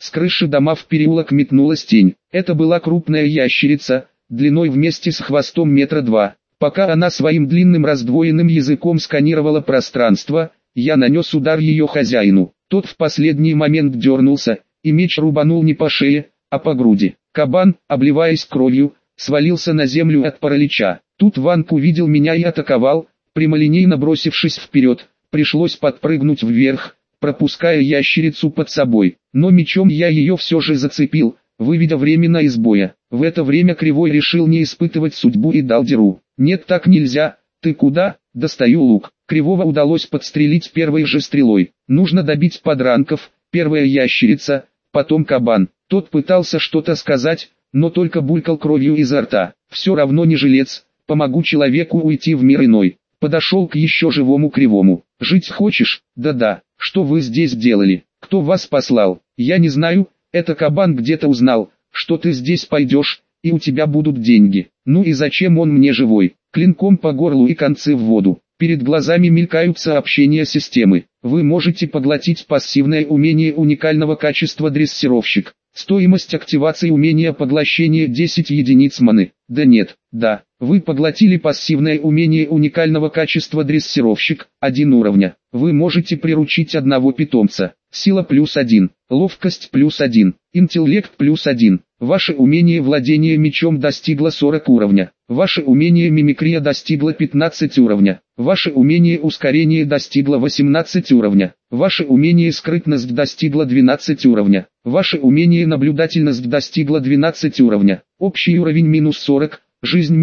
С крыши дома в переулок метнулась тень. Это была крупная ящерица, длиной вместе с хвостом 2 метра. Пока она своим длинным раздвоенным языком сканировала пространство, я нанес удар ее хозяину. Тот в последний момент дернулся, и меч рубанул не по шее, а по груди. Кабан, обливаясь кровью, свалился на землю от паралича. Тут Ванг увидел меня и атаковал, прямолинейно бросившись вперед. Пришлось подпрыгнуть вверх, пропуская ящерицу под собой. Но мечом я ее все же зацепил, выведя временно из боя. В это время Кривой решил не испытывать судьбу и дал дёру. «Нет, так нельзя, ты куда?» «Достаю лук». Кривого удалось подстрелить первой же стрелой. Нужно добить подранков, первая ящерица, потом кабан. Тот пытался что-то сказать, но только булькал кровью изо рта. Все равно не жилец, помогу человеку уйти в мир иной. Подошел к еще живому Кривому. «Жить хочешь?» «Да-да. Что вы здесь делали? Кто вас послал?» «Я не знаю, это кабан где-то узнал, что ты здесь пойдешь, и у тебя будут деньги. Ну и зачем он мне живой?» Клинком по горлу и концы в воду. Перед глазами мелькают сообщения системы. Вы можете поглотить пассивное умение уникального качества дрессировщик. Стоимость активации умения поглощения 10 единиц маны. Да нет, да. Вы поглотили пассивное умение уникального качества дрессировщик, 1 уровня. Вы можете приручить одного питомца. Сила +1, ловкость +1, интеллект +1. Ваше умение владения мечом достигло 40 уровня. Ваше умение мимикрия достигло 15 уровня. Ваше умение ускорения достигло 18 уровня. Ваше умение скрытность достигло 12 уровня. Ваше умение наблюдательность достигло 12 уровня. Общий уровень -40, жизнь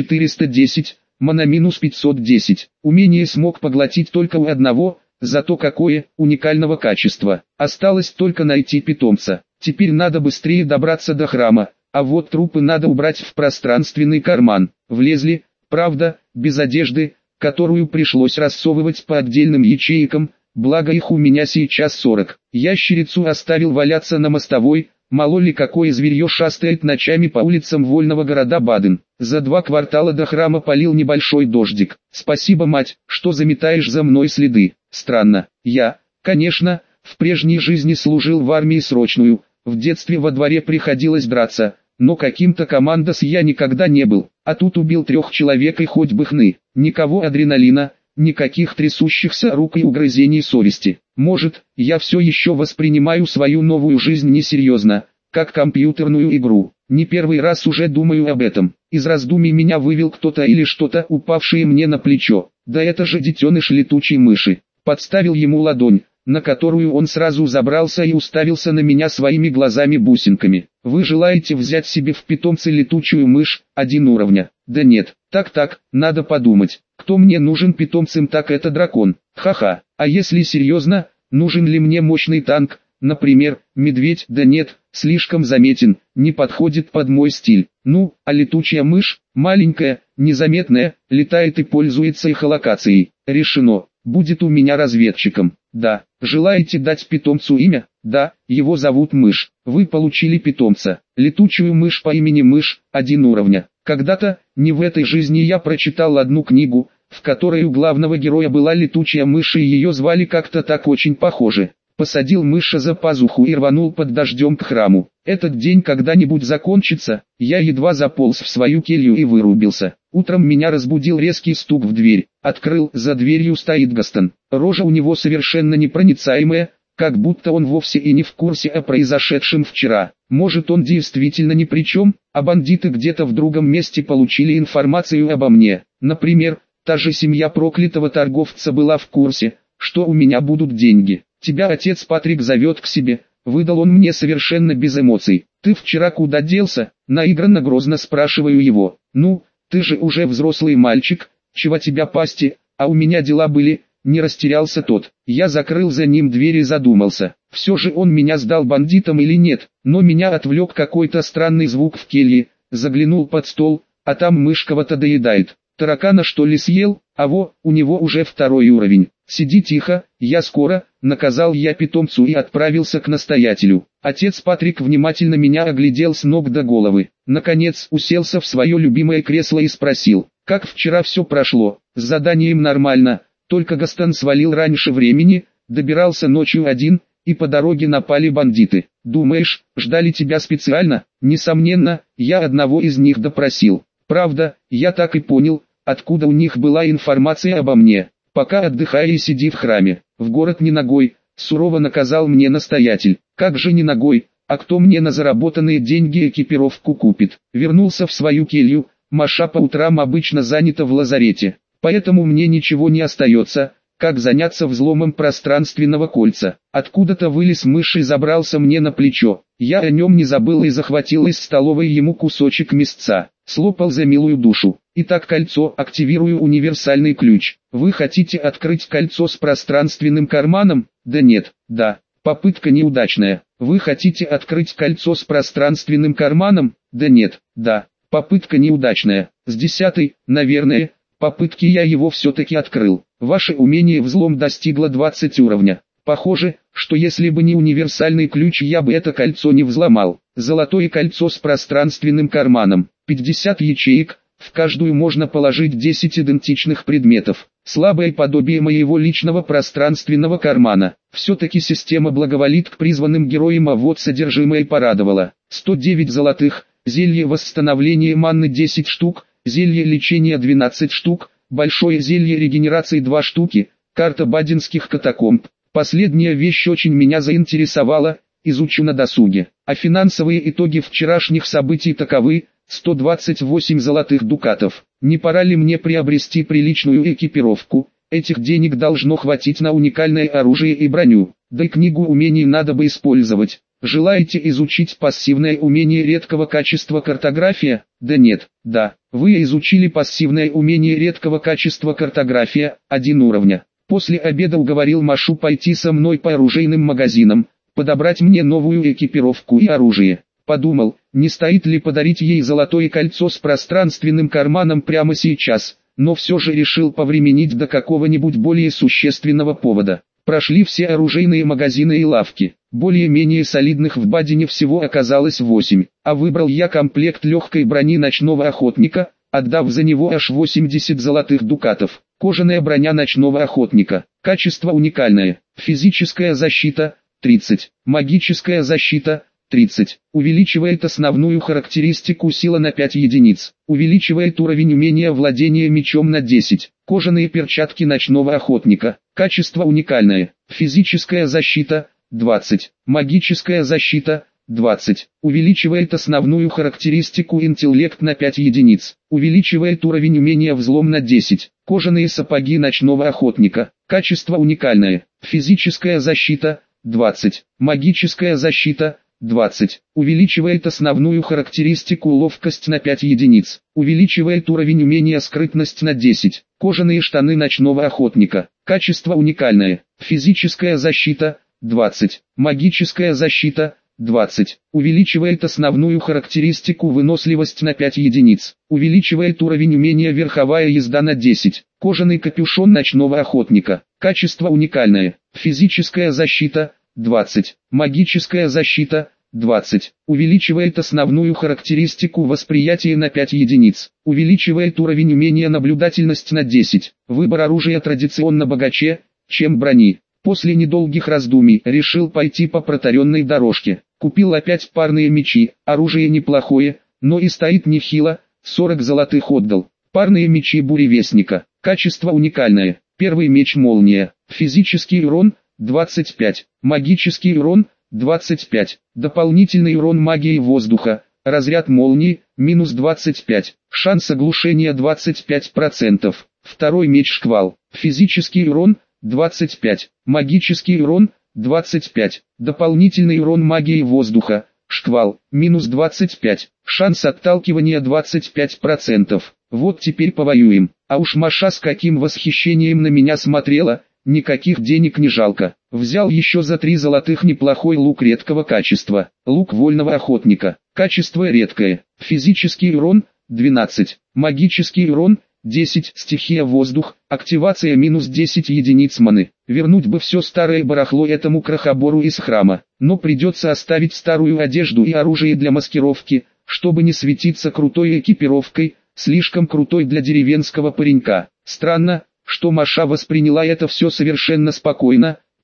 -410, мана -510. Умение смог поглотить только у одного, зато какое, уникального качества. Осталось только найти питомца. Теперь надо быстрее добраться до храма, а вот трупы надо убрать в пространственный карман. Влезли, правда, без одежды, которую пришлось рассовывать по отдельным ячейкам, благо их у меня сейчас 40. Ящерицу оставил валяться на мостовой, мало ли какое зверье шастает ночами по улицам вольного города Баден. За 2 квартала до храма полил небольшой дождик. «Спасибо, мать, что заметаешь за мной следы». Странно. Я, конечно, в прежней жизни служил в армии срочную, в детстве во дворе приходилось драться, но каким-то командос я никогда не был, а тут убил 3 человек и хоть бы хны. Никого адреналина, никаких трясущихся рук и угрызений совести. Может, я все еще воспринимаю свою новую жизнь несерьезно, как компьютерную игру. Не первый раз уже думаю об этом. Из раздумий меня вывел кто-то или что-то, упавшее мне на плечо. Да это же детеныш летучей мыши. Подставил ему ладонь, на которую он сразу забрался и уставился на меня своими глазами-бусинками. «Вы желаете взять себе в питомцы летучую мышь, 1 уровня?» «Да нет, так, надо подумать. Кто мне нужен питомцем, так это дракон. Ха-ха. А если серьезно, нужен ли мне мощный танк, например, медведь?» «Да нет, слишком заметен, не подходит под мой стиль. Ну, а летучая мышь, маленькая, незаметная, летает и пользуется эхолокацией. Решено. Будет у меня разведчиком». «Да. Желаете дать питомцу имя?» «Да, его зовут Мышь. Вы получили питомца. Летучую мышь по имени Мышь, 1 уровня». Когда-то, не в этой жизни, я прочитал одну книгу, в которой у главного героя была летучая мышь и ее звали как-то так очень похоже. Посадил мыша за пазуху и рванул под дождем к храму. Этот день когда-нибудь закончится. Я едва заполз в свою келью и вырубился. Утром меня разбудил резкий стук в дверь. Открыл, за дверью стоит Гастон. Рожа у него совершенно непроницаемая, как будто он вовсе и не в курсе о произошедшем вчера. Может, он действительно ни при чем, а бандиты где-то в другом месте получили информацию обо мне. Например, та же семья проклятого торговца была в курсе, что у меня будут деньги. «Тебя отец Патрик зовет к себе», — выдал он мне совершенно без эмоций. «Ты вчера куда делся?» — наигранно грозно спрашиваю его. «Ну, ты же уже взрослый мальчик, чего тебя пасти, а у меня дела были», — не растерялся тот. Я закрыл за ним дверь и задумался, все же он меня сдал бандитам или нет, но меня отвлек какой-то странный звук в келье, заглянул под стол, а там мышь кого-то доедает. Таракана что ли съел? А во, у него уже 2-й уровень. «Сиди тихо, я скоро», — наказал я питомцу и отправился к настоятелю. Отец Патрик внимательно меня оглядел с ног до головы. Наконец уселся в свое любимое кресло и спросил, как вчера все прошло. «С заданием нормально, только Гастон свалил раньше времени, добирался ночью один, и по дороге напали бандиты. Думаешь, ждали тебя специально? Несомненно, я одного из них допросил. Правда, я так и понял, откуда у них была информация обо мне. Пока отдыхая и сиди в храме, в город не ногой, сурово наказал мне настоятель. Как же не ногой, а кто мне на заработанные деньги экипировку купит? Вернулся в свою келью, Маша по утрам обычно занята в лазарете. Поэтому мне ничего не остается, как заняться взломом пространственного кольца. Откуда-то вылез мышь и забрался мне на плечо. Я о нем не забыл и захватил из столовой ему кусочек мясца. Слопал за милую душу. Итак, кольцо, активирую универсальный ключ. Вы хотите открыть кольцо с пространственным карманом? Да нет, да. Попытка неудачная. Вы хотите открыть кольцо с пространственным карманом? Да нет, да. Попытка неудачная. С 10-й, наверное, попытки я его все-таки открыл. Ваше умение взлом достигло 20 уровня. Похоже, что если бы не универсальный ключ, я бы это кольцо не взломал. Золотое кольцо с пространственным карманом. 50 ячеек, в каждую можно положить 10 идентичных предметов. Слабое подобие моего личного пространственного кармана. Все-таки система благоволит к призванным героям, а вот содержимое порадовало. 109 золотых, зелье восстановления манны 10 штук, зелье лечения 12 штук, большое зелье регенерации 2 штуки, карта бадинских катакомб. Последняя вещь очень меня заинтересовала, изучу на досуге. А финансовые итоги вчерашних событий таковы: 128 золотых дукатов. Не пора ли мне приобрести приличную экипировку? Этих денег должно хватить на уникальное оружие и броню. Да и книгу умений надо бы использовать. Желаете изучить пассивное умение редкого качества картография? Да нет, да. Вы изучили пассивное умение редкого качества картография, 1 уровня. После обеда уговорил Машу пойти со мной по оружейным магазинам, подобрать мне новую экипировку и оружие. Подумал, не стоит ли подарить ей золотое кольцо с пространственным карманом прямо сейчас, но все же решил повременить до какого-нибудь более существенного повода. Прошли все оружейные магазины и лавки. Более-менее солидных в Бадине всего оказалось 8, а выбрал я комплект легкой брони ночного охотника, отдав за него аж 80 золотых дукатов. Кожаная броня ночного охотника. Качество уникальное. Физическая защита – 30. Магическая защита – 30. Увеличивает основную характеристику сила на 5 единиц. Увеличивает уровень умения владения мечом на 10. Кожаные перчатки ночного охотника. Качество уникальное. Физическая защита – 20. Магическая защита – 20. Увеличивает основную характеристику интеллект на 5 единиц. Увеличивает уровень умения взлом на 10. Кожаные сапоги ночного охотника. Качество уникальное. Физическая защита – 20. Магическая защита – 20. Увеличивает основную характеристику ловкость на 5 единиц. Увеличивает уровень умения скрытность на 10. Кожаные штаны ночного охотника. Качество уникальное. Физическая защита – 20. Магическая защита – 20. Увеличивает основную характеристику выносливость на 5 единиц. Увеличивает уровень умения верховая езда на 10. Кожаный капюшон ночного охотника. Качество уникальное. Физическая защита – 20. Магическая защита – 20. Увеличивает основную характеристику восприятия на 5 единиц. Увеличивает уровень умения наблюдательность на 10. Выбор оружия традиционно богаче, чем брони. После недолгих раздумий решил пойти по протаренной дорожке. Купил опять парные мечи, оружие неплохое, но и стоит нехило, 40 золотых отдал. Парные мечи буревестника. Качество уникальное. Первый меч молния. Физический урон – 25. Магический урон – 25. Дополнительный урон магии воздуха. Разряд молнии – минус 25. Шанс оглушения 25%. Второй меч шквал. Физический урон – 25. Магический урон – 25. Дополнительный урон магии воздуха. Шквал. Минус 25. Шанс отталкивания 25%. Вот теперь повоюем. А уж Маша с каким восхищением на меня смотрела. Никаких денег не жалко. Взял еще за 3 золотых неплохой лук редкого качества. Лук вольного охотника. Качество редкое. Физический урон – 12. Магический урон – 10. Стихия воздух. Активация минус 10 единиц маны. Вернуть бы все старое барахло этому крохобору из храма. Но придется оставить старую одежду и оружие для маскировки, чтобы не светиться крутой экипировкой, слишком крутой для деревенского паренька. Странно, что Маша восприняла это все совершенно спокойно,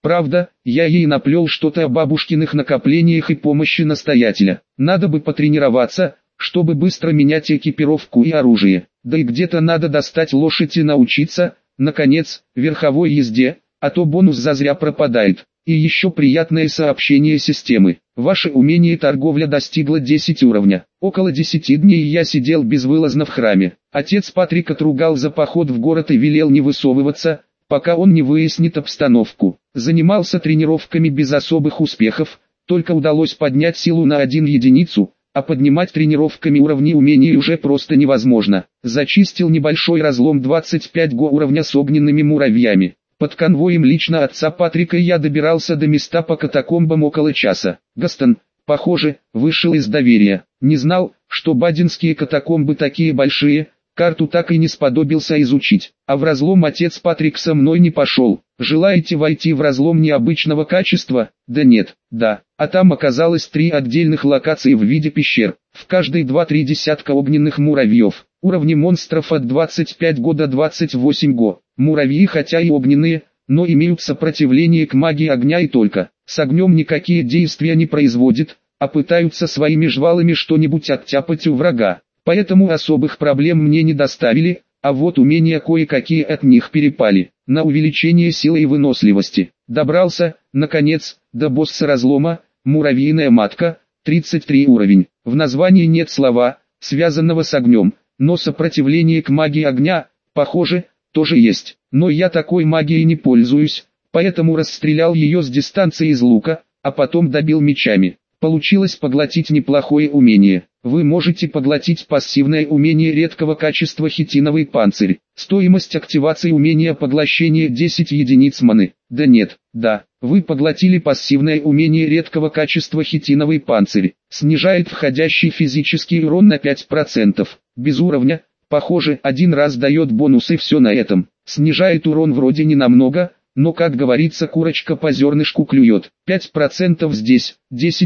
Правда, я ей наплел что-то о бабушкиных накоплениях и помощи настоятеля. Надо бы потренироваться, чтобы быстро менять экипировку и оружие. Да и где-то надо достать лошадь и научиться, наконец, верховой езде, а то бонус зазря пропадает. И еще приятное сообщение системы. Ваше умение торговля достигло 10 уровня. Около 10 дней я сидел безвылазно в храме. Отец Патрик отругал за поход в город и велел не высовываться, пока он не выяснит обстановку. Занимался тренировками без особых успехов, только удалось поднять силу на 1 единицу, а поднимать тренировками уровни умений уже просто невозможно. Зачистил небольшой разлом 25 уровня с огненными муравьями. Под конвоем лично отца Патрика я добирался до места по катакомбам около часа. Гастон, похоже, вышел из доверия. Не знал, что бадинские катакомбы такие большие, карту так и не сподобился изучить. А в разлом отец Патрик со мной не пошел. Желаете войти в разлом необычного качества? Да нет, да. А там оказалось 3 отдельных локации в виде пещер. В каждой 2-3 десятка огненных муравьев. Уровни монстров от 25 до 28 го. Муравьи хотя и огненные, но имеют сопротивление к магии огня и только. С огнем никакие действия не производят, а пытаются своими жвалами что-нибудь оттяпать у врага. Поэтому особых проблем мне не доставили, а вот умения кое-какие от них перепали. На увеличение силы и выносливости. Добрался, наконец, до босса разлома, муравьиная матка, 33 уровень. В названии нет слова, связанного с огнем, но сопротивление к магии огня, похоже, тоже есть. Но я такой магией не пользуюсь, поэтому расстрелял ее с дистанции из лука, а потом добил мечами. Получилось поглотить неплохое умение. Вы можете поглотить пассивное умение редкого качества хитиновый панцирь. Стоимость активации умения поглощения 10 единиц маны. Да нет, да. Вы поглотили пассивное умение редкого качества хитиновый панцирь. Снижает входящий физический урон на 5%. Без уровня, похоже, 1 раз дает бонус и все на этом. Снижает урон вроде не намного, но, как говорится, курочка по зернышку клюет. 5% здесь,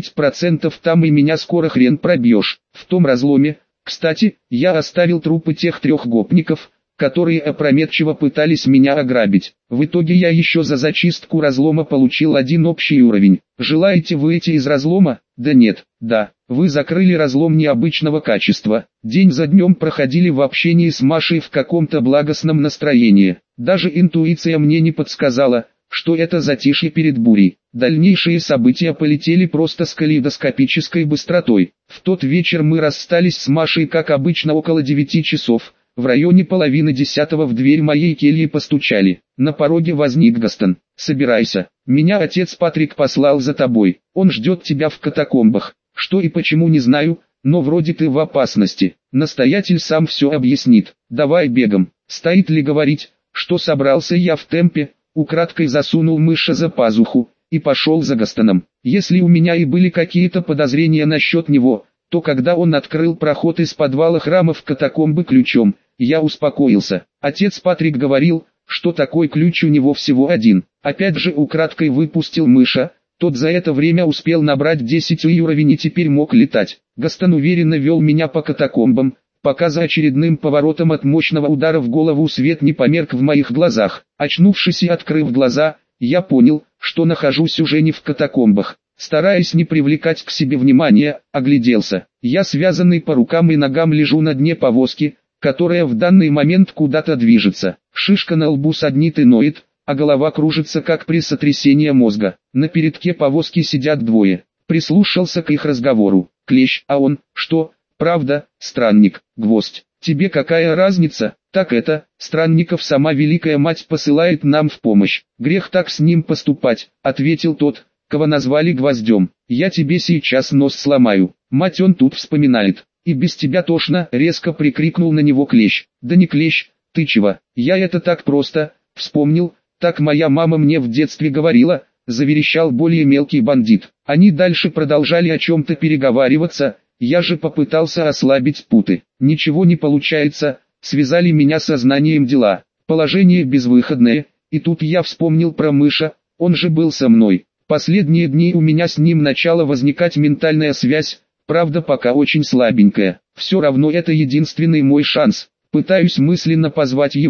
10% там, и меня скоро хрен пробьешь. В том разломе, кстати, я оставил трупы тех 3 гопников, которые опрометчиво пытались меня ограбить. В итоге я еще за зачистку разлома получил 1 общий уровень. Желаете выйти из разлома? Да нет, да. Вы закрыли разлом необычного качества. День за днем проходили в общении с Машей в каком-то благостном настроении. Даже интуиция мне не подсказала, что это затишье перед бурей. Дальнейшие события полетели просто с калейдоскопической быстротой. В тот вечер мы расстались с Машей, как обычно, около 9 часов. В районе половины 10-го в дверь моей кельи постучали. На пороге возник Гастон. «Собирайся. Меня отец Патрик послал за тобой. Он ждет тебя в катакомбах. Что и почему не знаю, но вроде ты в опасности. Настоятель сам все объяснит. Давай бегом». Стоит ли говорить, что собрался я в темпе, украдкой засунул мыша за пазуху и пошел за Гастоном. Если у меня и были какие-то подозрения насчет него, то когда он открыл проход из подвала храма в катакомбы ключом, я успокоился. Отец Патрик говорил, что такой ключ у него всего 1. Опять же украдкой выпустил мыша, тот за это время успел набрать 10 уровень и теперь мог летать. Гастон уверенно вел меня по катакомбам, пока за очередным поворотом от мощного удара в голову свет не померк в моих глазах. Очнувшись и открыв глаза, я понял, что нахожусь уже не в катакомбах. Стараясь не привлекать к себе внимания, огляделся. Я, связанный по рукам и ногам, лежу на дне повозки, которая в данный момент куда-то движется. Шишка на лбу саднит и ноет, а голова кружится, как при сотрясении мозга. На передке повозки сидят 2. Прислушался к их разговору. Клещ, а он, что, правда, странник, гвоздь. Тебе какая разница? Так это, странников сама Великая Мать посылает нам в помощь. Грех так с ним поступать, ответил тот, кого назвали гвоздем. Я тебе сейчас нос сломаю. Мать он тут вспоминает. И без тебя тошно, резко прикрикнул на него Клещ. Да не Клещ, ты чего? Я это так просто вспомнил, так моя мама мне в детстве говорила, заверещал более мелкий бандит. Они дальше продолжали о чем-то переговариваться, я же попытался ослабить путы. Ничего не получается, связали меня со знанием дела. Положение безвыходное, и тут я вспомнил про мыша, он же был со мной. Последние дни у меня с ним начала возникать ментальная связь, правда пока очень слабенькая. Все равно это единственный мой шанс. Пытаюсь мысленно позвать его,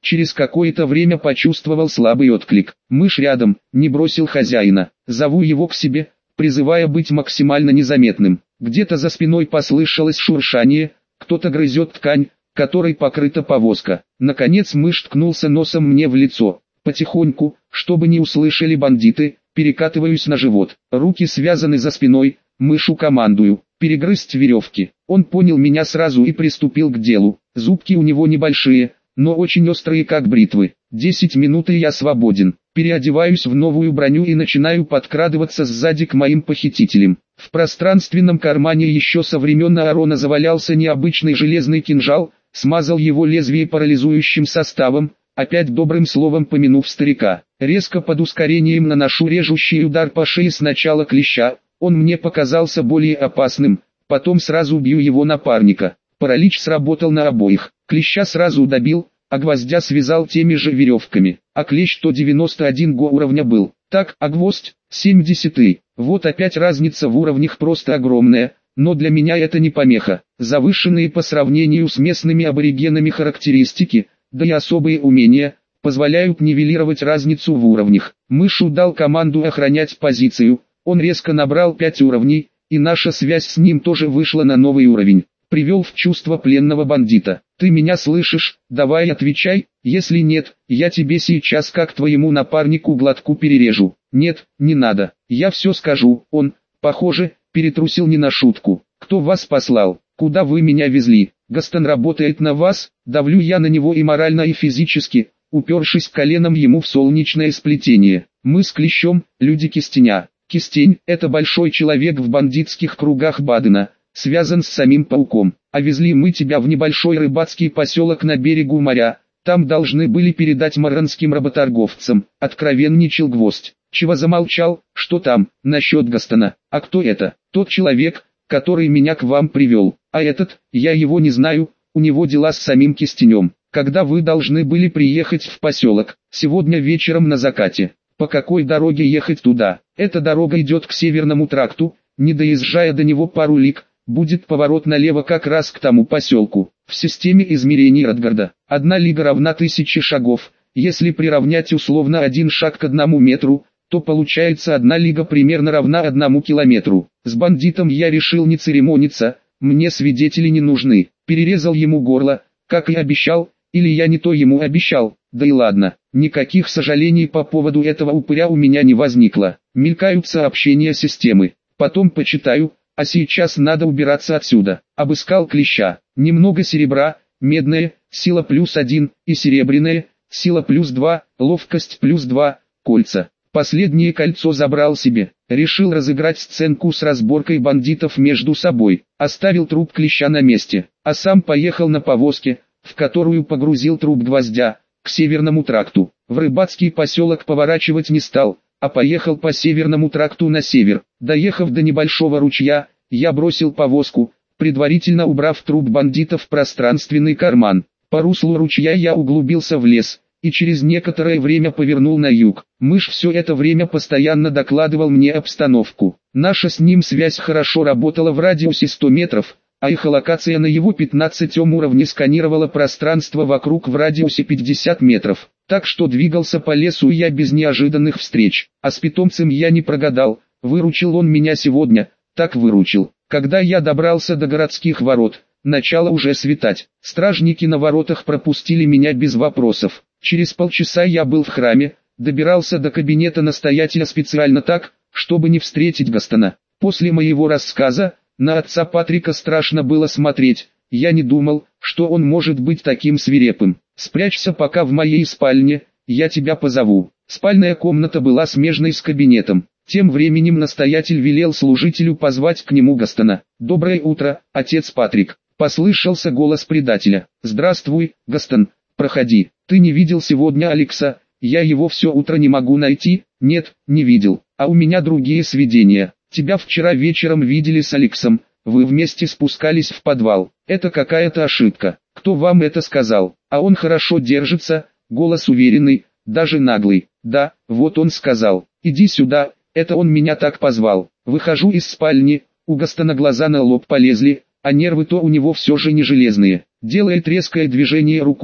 Через какое-то время почувствовал слабый отклик. Мышь рядом, не бросил хозяина. Зову его к себе, призывая быть максимально незаметным. Где-то за спиной послышалось шуршание, кто-то грызет ткань, которой покрыта повозка. Наконец мышь ткнулся носом мне в лицо. Потихоньку, чтобы не услышали бандиты, перекатываюсь на живот. Руки связаны за спиной, мышу командую, перегрызть веревки. Он понял меня сразу и приступил к делу. Зубки у него небольшие, но очень острые как бритвы. 10 минут и я свободен. Переодеваюсь в новую броню и начинаю подкрадываться сзади к моим похитителям. В пространственном кармане еще со времен Аарона завалялся необычный железный кинжал, смазал его лезвие парализующим составом, опять добрым словом помянув старика. Резко под ускорением наношу режущий удар по шее сначала клеща, он мне показался более опасным, потом сразу бью его напарника. Паралич сработал на обоих, клеща сразу добил, а гвоздя связал теми же веревками, а клещ 191 уровня был. Так, а гвоздь, 70. Вот опять разница в уровнях просто огромная, но для меня это не помеха. Завышенные по сравнению с местными аборигенами характеристики, да и особые умения, позволяют нивелировать разницу в уровнях. Мышу дал команду охранять позицию, он резко набрал 5 уровней, и наша связь с ним тоже вышла на новый уровень. Привел в чувство пленного бандита. «Ты меня слышишь? Давай отвечай, если нет, я тебе сейчас как твоему напарнику глотку перережу». «Нет, не надо, я все скажу». Он, похоже, перетрусил не на шутку. «Кто вас послал? Куда вы меня везли? Гастон работает на вас?» Давлю я на него и морально, и физически, упершись коленом ему в солнечное сплетение. Мы с Клещом, люди Кистеня. Кистень – это большой человек в бандитских кругах Бадена, связан с самим пауком. А везли мы тебя в небольшой рыбацкий поселок на берегу моря, там должны были передать маранским работорговцам. Откровенничал гвоздь. Чего замолчал? Что там, насчет Гастона? А кто это? Тот человек, который меня к вам привел. А этот, я его не знаю, у него дела с самим Кистенем. Когда вы должны были приехать в поселок? Сегодня вечером на закате. По какой дороге ехать туда? Эта дорога идет к Северному тракту, не доезжая до него пару лиг, будет поворот налево как раз к тому поселку. В системе измерений Радгарда 1 лига равна 1000 шагов. Если приравнять условно 1 шаг к 1 метру, то получается 1 лига примерно равна 1 километру. С бандитом я решил не церемониться, мне свидетели не нужны. Перерезал ему горло, как и обещал, или я не то ему обещал. Да и ладно, никаких сожалений по поводу этого упыря у меня не возникло. Мелькают сообщения системы. Потом почитаю, а сейчас надо убираться отсюда. Обыскал клеща. Немного серебра, медное, сила +1, и серебряное, сила +2, ловкость +2, кольца. Последнее кольцо забрал себе. Решил разыграть сценку с разборкой бандитов между собой. Оставил труп клеща на месте, а сам поехал на повозке, в которую погрузил труп гвоздя, к Северному тракту. В рыбацкий поселок поворачивать не стал, а поехал по Северному тракту на север. Доехав до небольшого ручья, я бросил повозку, предварительно убрав труп бандита в пространственный карман. По руслу ручья я углубился в лес, и через некоторое время повернул на юг. Мышь все это время постоянно докладывал мне обстановку. Наша с ним связь хорошо работала в радиусе 100 метров, а эхолокация на его 15 уровне сканировала пространство вокруг в радиусе 50 метров. Так что двигался по лесу я без неожиданных встреч. А с питомцем я не прогадал, выручил он меня сегодня, так выручил. Когда я добрался до городских ворот, начало уже светать. Стражники на воротах пропустили меня без вопросов. Через полчаса я был в храме, добирался до кабинета настоятеля специально так, чтобы не встретить Гастона. После моего рассказа, на отца Патрика страшно было смотреть, я не думал, что он может быть таким свирепым. «Спрячься пока в моей спальне, я тебя позову». Спальная комната была смежной с кабинетом. Тем временем настоятель велел служителю позвать к нему Гастона. «Доброе утро, отец Патрик», — послышался голос предателя. «Здравствуй, Гастон, проходи. Ты не видел сегодня Алекса? Я его все утро не могу найти». «Нет, не видел, а у меня другие сведения. Тебя вчера вечером видели с Алексом, вы вместе спускались в подвал. Это какая-то ошибка. Кто вам это сказал? А он хорошо держится, голос уверенный, даже наглый. Да, вот он сказал. Иди сюда, это он меня так позвал. Выхожу из спальни, у Гастона глаза на лоб полезли, а нервы-то у него все же не железные. Делает резкое движение рукой,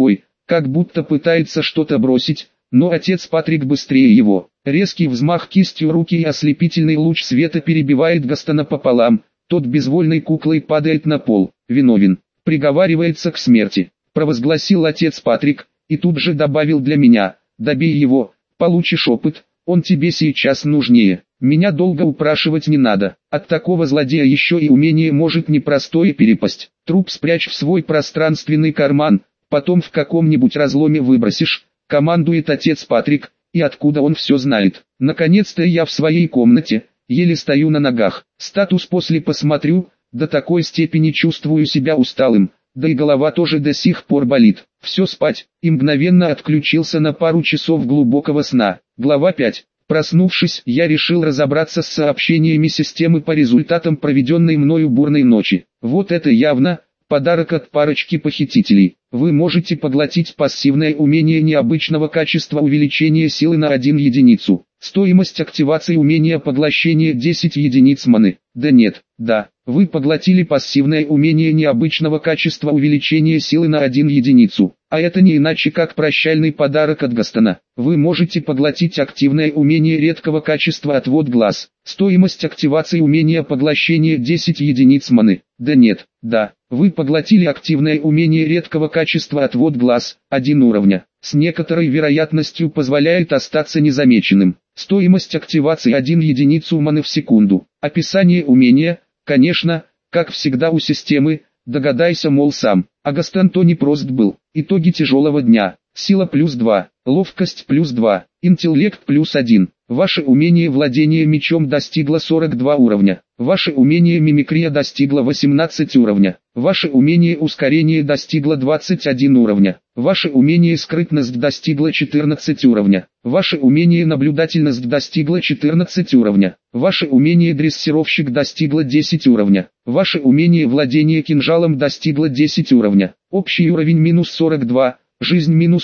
как будто пытается что-то бросить, но отец Патрик быстрее его. Резкий взмах кистью руки и ослепительный луч света перебивает Гастона пополам, тот безвольной куклой падает на пол. Виновен, приговаривается к смерти, провозгласил отец Патрик, и тут же добавил для меня: добей его, получишь опыт, он тебе сейчас нужнее. Меня долго упрашивать не надо, от такого злодея еще и умение может непростое перепасть. Труп спрячь в свой пространственный карман, потом в каком-нибудь разломе выбросишь, командует отец Патрик, и откуда он все знает. Наконец-то я в своей комнате, еле стою на ногах. Статус после посмотрю, до такой степени чувствую себя усталым, да и голова тоже до сих пор болит. Все спать, и мгновенно отключился на пару часов глубокого сна. Глава 5. Проснувшись, я решил разобраться с сообщениями системы по результатам проведенной мною бурной ночи. Вот это явно подарок от парочки похитителей. Вы можете поглотить пассивное умение необычного качества увеличения силы на 1 единицу. Стоимость активации умения поглощения 10 единиц маны. Да нет, да, вы поглотили пассивное умение необычного качества увеличения силы на 1 единицу. А это не иначе как прощальный подарок от Гастона. Вы можете поглотить активное умение редкого качества отвод глаз. Стоимость активации умения поглощения 10 единиц маны. Да нет, да, вы поглотили активное умение редкого качества отвод глаз, 1 уровня. С некоторой вероятностью позволяет остаться незамеченным. Стоимость активации 1 единицу маны в секунду. Описание умения, конечно, как всегда у системы, догадайся мол сам. А Гастон то не прост был. Итоги тяжелого дня. Сила плюс 2, ловкость плюс 2, интеллект плюс 1. Ваше умение владения мечом достигло 42 уровня. Ваше умение мимикрия достигло 18 уровня. Ваше умение ускорения достигло 21 уровня. Ваше умение скрытность достигло 14 уровня. Ваше умение наблюдательность достигло 14 уровня. Ваше умение дрессировщик достигло 10 уровня. Ваше умение владения кинжалом достигло 10 уровня. Общий уровень минус 42, жизнь минус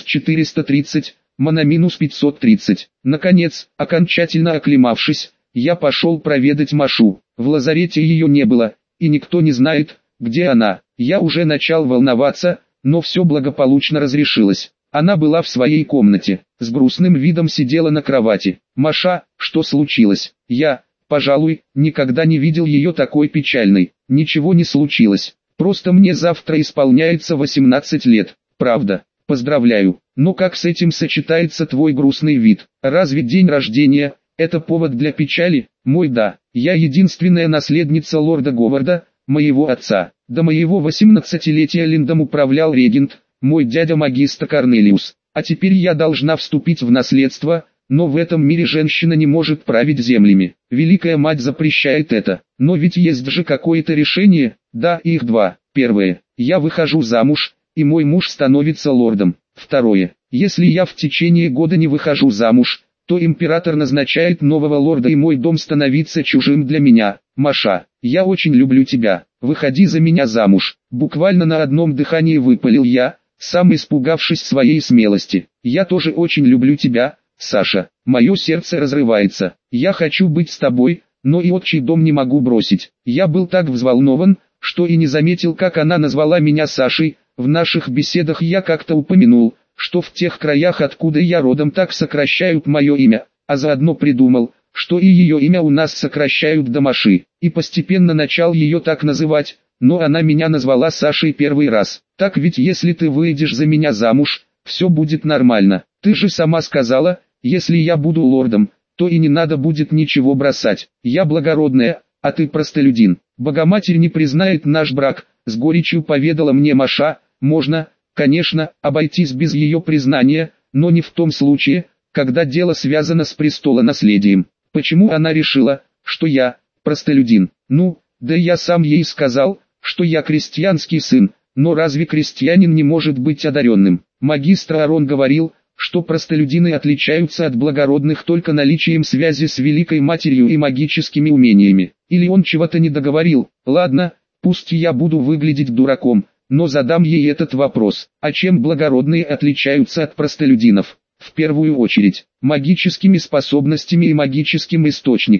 430, мана минус 530. Наконец, окончательно оклемавшись, я пошел проведать Машу. В лазарете ее не было, и никто не знает, где она. Я уже начал волноваться, но все благополучно разрешилось. Она была в своей комнате, с грустным видом сидела на кровати. «Маша, что случилось?» Я, пожалуй, никогда не видел ее такой печальной. «Ничего не случилось, просто мне завтра исполняется 18 лет, правда, поздравляю. Но как с этим сочетается твой грустный вид? Разве день рождения – это повод для печали?» «Мой да, я единственная наследница лорда Говарда, моего отца. До моего 18-летия Линдом управлял регент, мой дядя-магистр Корнелиус. А теперь я должна вступить в наследство, но в этом мире женщина не может править землями. Великая мать запрещает это. Но ведь есть же какое-то решение». «Да, их два. Первое. Я выхожу замуж, и мой муж становится лордом. Второе. Если я в течение года не выхожу замуж, то император назначает нового лорда и мой дом становится чужим для меня. Маша, я очень люблю тебя, выходи за меня замуж». Буквально на одном дыхании выпалил я, сам испугавшись своей смелости. «Я тоже очень люблю тебя, Саша, мое сердце разрывается. Я хочу быть с тобой, но и отчий дом не могу бросить». Я был так взволнован, что и не заметил, как она назвала меня Сашей. В наших беседах я как-то упомянул, что в тех краях, откуда я родом, так сокращают мое имя, а заодно придумал, что и ее имя у нас сокращают до Маши, и постепенно начал ее так называть, но она меня назвала Сашей первый раз. «Так ведь если ты выйдешь за меня замуж, все будет нормально. Ты же сама сказала, если я буду лордом, то и не надо будет ничего бросать. Я благородная, а ты простолюдин. Богоматерь не признает наш брак», с горечью поведала мне Маша. «Можно, конечно, обойтись без ее признания, но не в том случае, когда дело связано с престолонаследием. Почему она решила, что я простолюдин? Ну, да я сам ей сказал, что я крестьянский сын, но разве крестьянин не может быть одаренным? Магистр Арон говорил, что простолюдины отличаются от благородных только наличием связи с Великой Матерью и магическими умениями. Или он чего-то не договорил? Ладно, пусть я буду выглядеть дураком, но задам ей этот вопрос. А чем благородные отличаются от простолюдинов? В первую очередь, магическими способностями и магическим источником.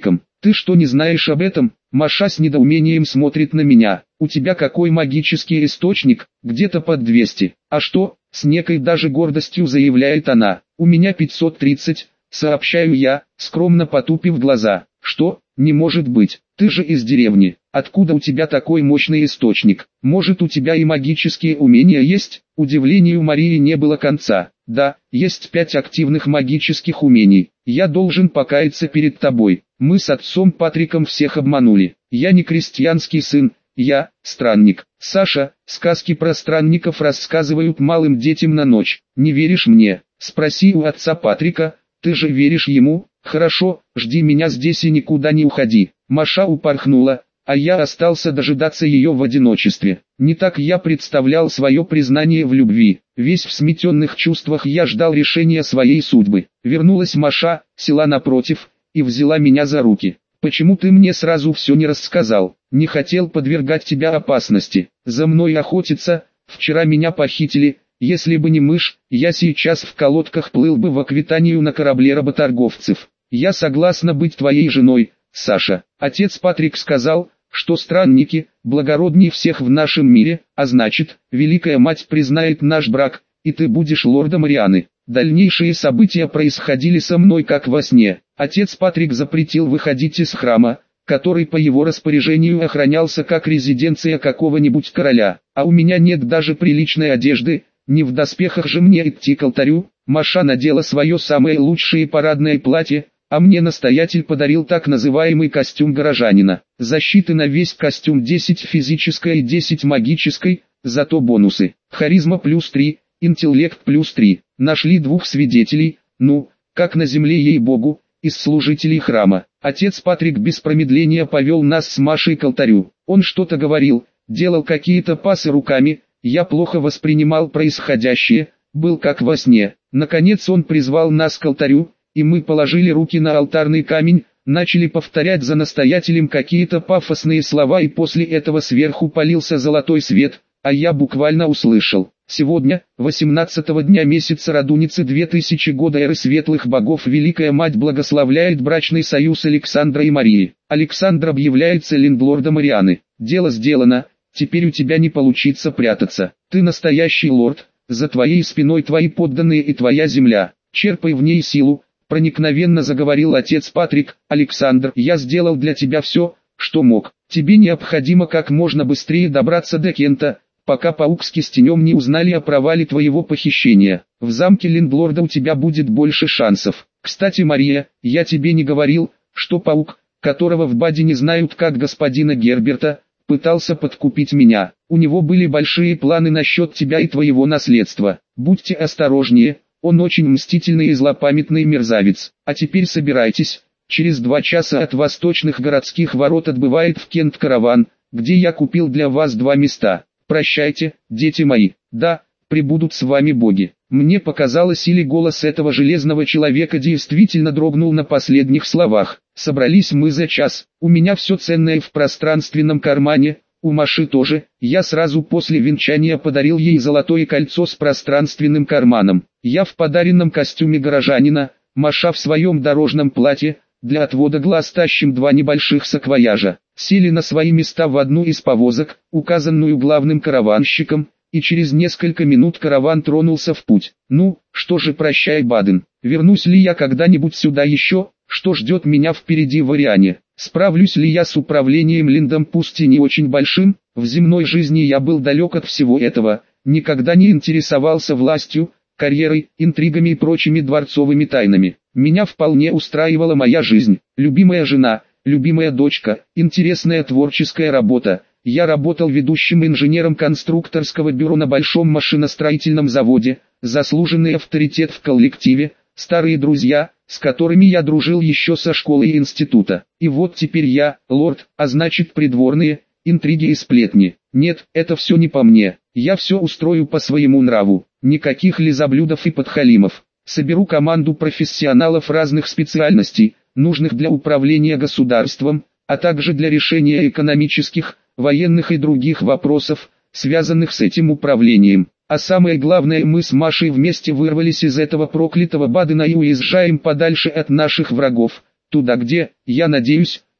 Ты что, не знаешь об этом? Маша с недоумением смотрит на меня. У тебя какой магический источник? Где-то под 200. А что? С некой даже гордостью заявляет она. У меня 530, сообщаю я, скромно потупив глаза. Что? Не может быть. Ты же из деревни. Откуда у тебя такой мощный источник? Может, у тебя и магические умения есть? Удивлению Марии не было конца. Да, есть 5 активных магических умений. Я должен покаяться перед тобой. Мы с отцом Патриком всех обманули. Я не крестьянский сын, я странник. Саша, сказки про странников рассказывают малым детям на ночь. Не веришь мне? Спроси у отца Патрика, ты же веришь ему? Хорошо, жди меня здесь и никуда не уходи. Маша упорхнула, а я остался дожидаться ее в одиночестве. Не так я представлял свое признание в любви. Весь в сметенных чувствах я ждал решения своей судьбы. Вернулась Маша, села напротив, и взяла меня за руки. «Почему ты мне сразу все не рассказал? Не хотел подвергать тебя опасности. За мной охотиться, вчера меня похитили. Если бы не мышь, я сейчас в колодках плыл бы в Аквитанию на корабле работорговцев. Я согласна быть твоей женой, Саша». Отец Патрик сказал, что странники благороднее всех в нашем мире, а значит, Великая Мать признает наш брак, и ты будешь лордом Арианы. Дальнейшие события происходили со мной как во сне. Отец Патрик запретил выходить из храма, который по его распоряжению охранялся как резиденция какого-нибудь короля, а у меня нет даже приличной одежды, не в доспехах же мне идти к алтарю. Маша надела свое самое лучшее парадное платье, а мне настоятель подарил так называемый костюм горожанина. Защиты на весь костюм 10 физической и 10 магической, зато бонусы. Харизма плюс 3, интеллект плюс 3. Нашли 2 свидетелей, ну, как на земле ей-богу, из служителей храма. Отец Патрик без промедления повел нас с Машей к алтарю. Он что-то говорил, делал какие-то пасы руками, я плохо воспринимал происходящее, был как во сне. Наконец он призвал нас к алтарю, и мы положили руки на алтарный камень, начали повторять за настоятелем какие-то пафосные слова, и после этого сверху полился золотой свет, а я буквально услышал: «Сегодня, 18-го дня месяца Радуницы 2000 года эры светлых богов, Великая Мать благословляет брачный союз Александра и Марии. Александр объявляется лендлордом Арианы. Дело сделано, теперь у тебя не получится прятаться. Ты настоящий лорд, за твоей спиной твои подданные и твоя земля. Черпай в ней силу», проникновенно заговорил отец Патрик. «Александр, я сделал для тебя все, что мог. Тебе необходимо как можно быстрее добраться до Кента, пока Паук с Кистенем не узнали о провале твоего похищения. В замке лендлорда у тебя будет больше шансов. Кстати, Мария, я тебе не говорил, что Паук, которого в Баде не знают как господина Герберта, пытался подкупить меня. У него были большие планы насчет тебя и твоего наследства. Будьте осторожнее, он очень мстительный и злопамятный мерзавец. А теперь собирайтесь, через 2 часа от восточных городских ворот отбывает в Кент караван, где я купил для вас 2 места. Прощайте, дети мои. Да, пребудут с вами боги». Мне показалось, или голос этого железного человека действительно дрогнул на последних словах. Собрались мы за час. У меня все ценное в пространственном кармане, у Маши тоже. Я сразу после венчания подарил ей золотое кольцо с пространственным карманом. Я в подаренном костюме горожанина, Маша в своем дорожном платье, для отвода глаз тащим 2 небольших саквояжа. Сели на свои места в одну из повозок, указанную главным караванщиком, и через несколько минут караван тронулся в путь. Ну, что же, прощай, Баден. Вернусь ли я когда-нибудь сюда еще? Что ждет меня впереди в Ариане? Справлюсь ли я с управлением Линдом, пусть и не очень большим? В земной жизни я был далек от всего этого, никогда не интересовался властью, карьерой, интригами и прочими дворцовыми тайнами. Меня вполне устраивала моя жизнь, любимая жена, любимая дочка, интересная творческая работа. Я работал ведущим инженером конструкторского бюро на большом машиностроительном заводе, заслуженный авторитет в коллективе, старые друзья, с которыми я дружил еще со школы и института. И вот теперь я, лорд, а значит придворные, интриги и сплетни. Нет, это все не по мне. Я все устрою по своему нраву. Никаких лизоблюдов и подхалимов. Соберу команду профессионалов разных специальностей, нужных для управления государством, а также для решения экономических, военных и других вопросов, связанных с этим управлением. А самое главное, мы с Машей вместе вырвались из этого проклятого Бадена и уезжаем подальше от наших врагов, туда где, я надеюсь,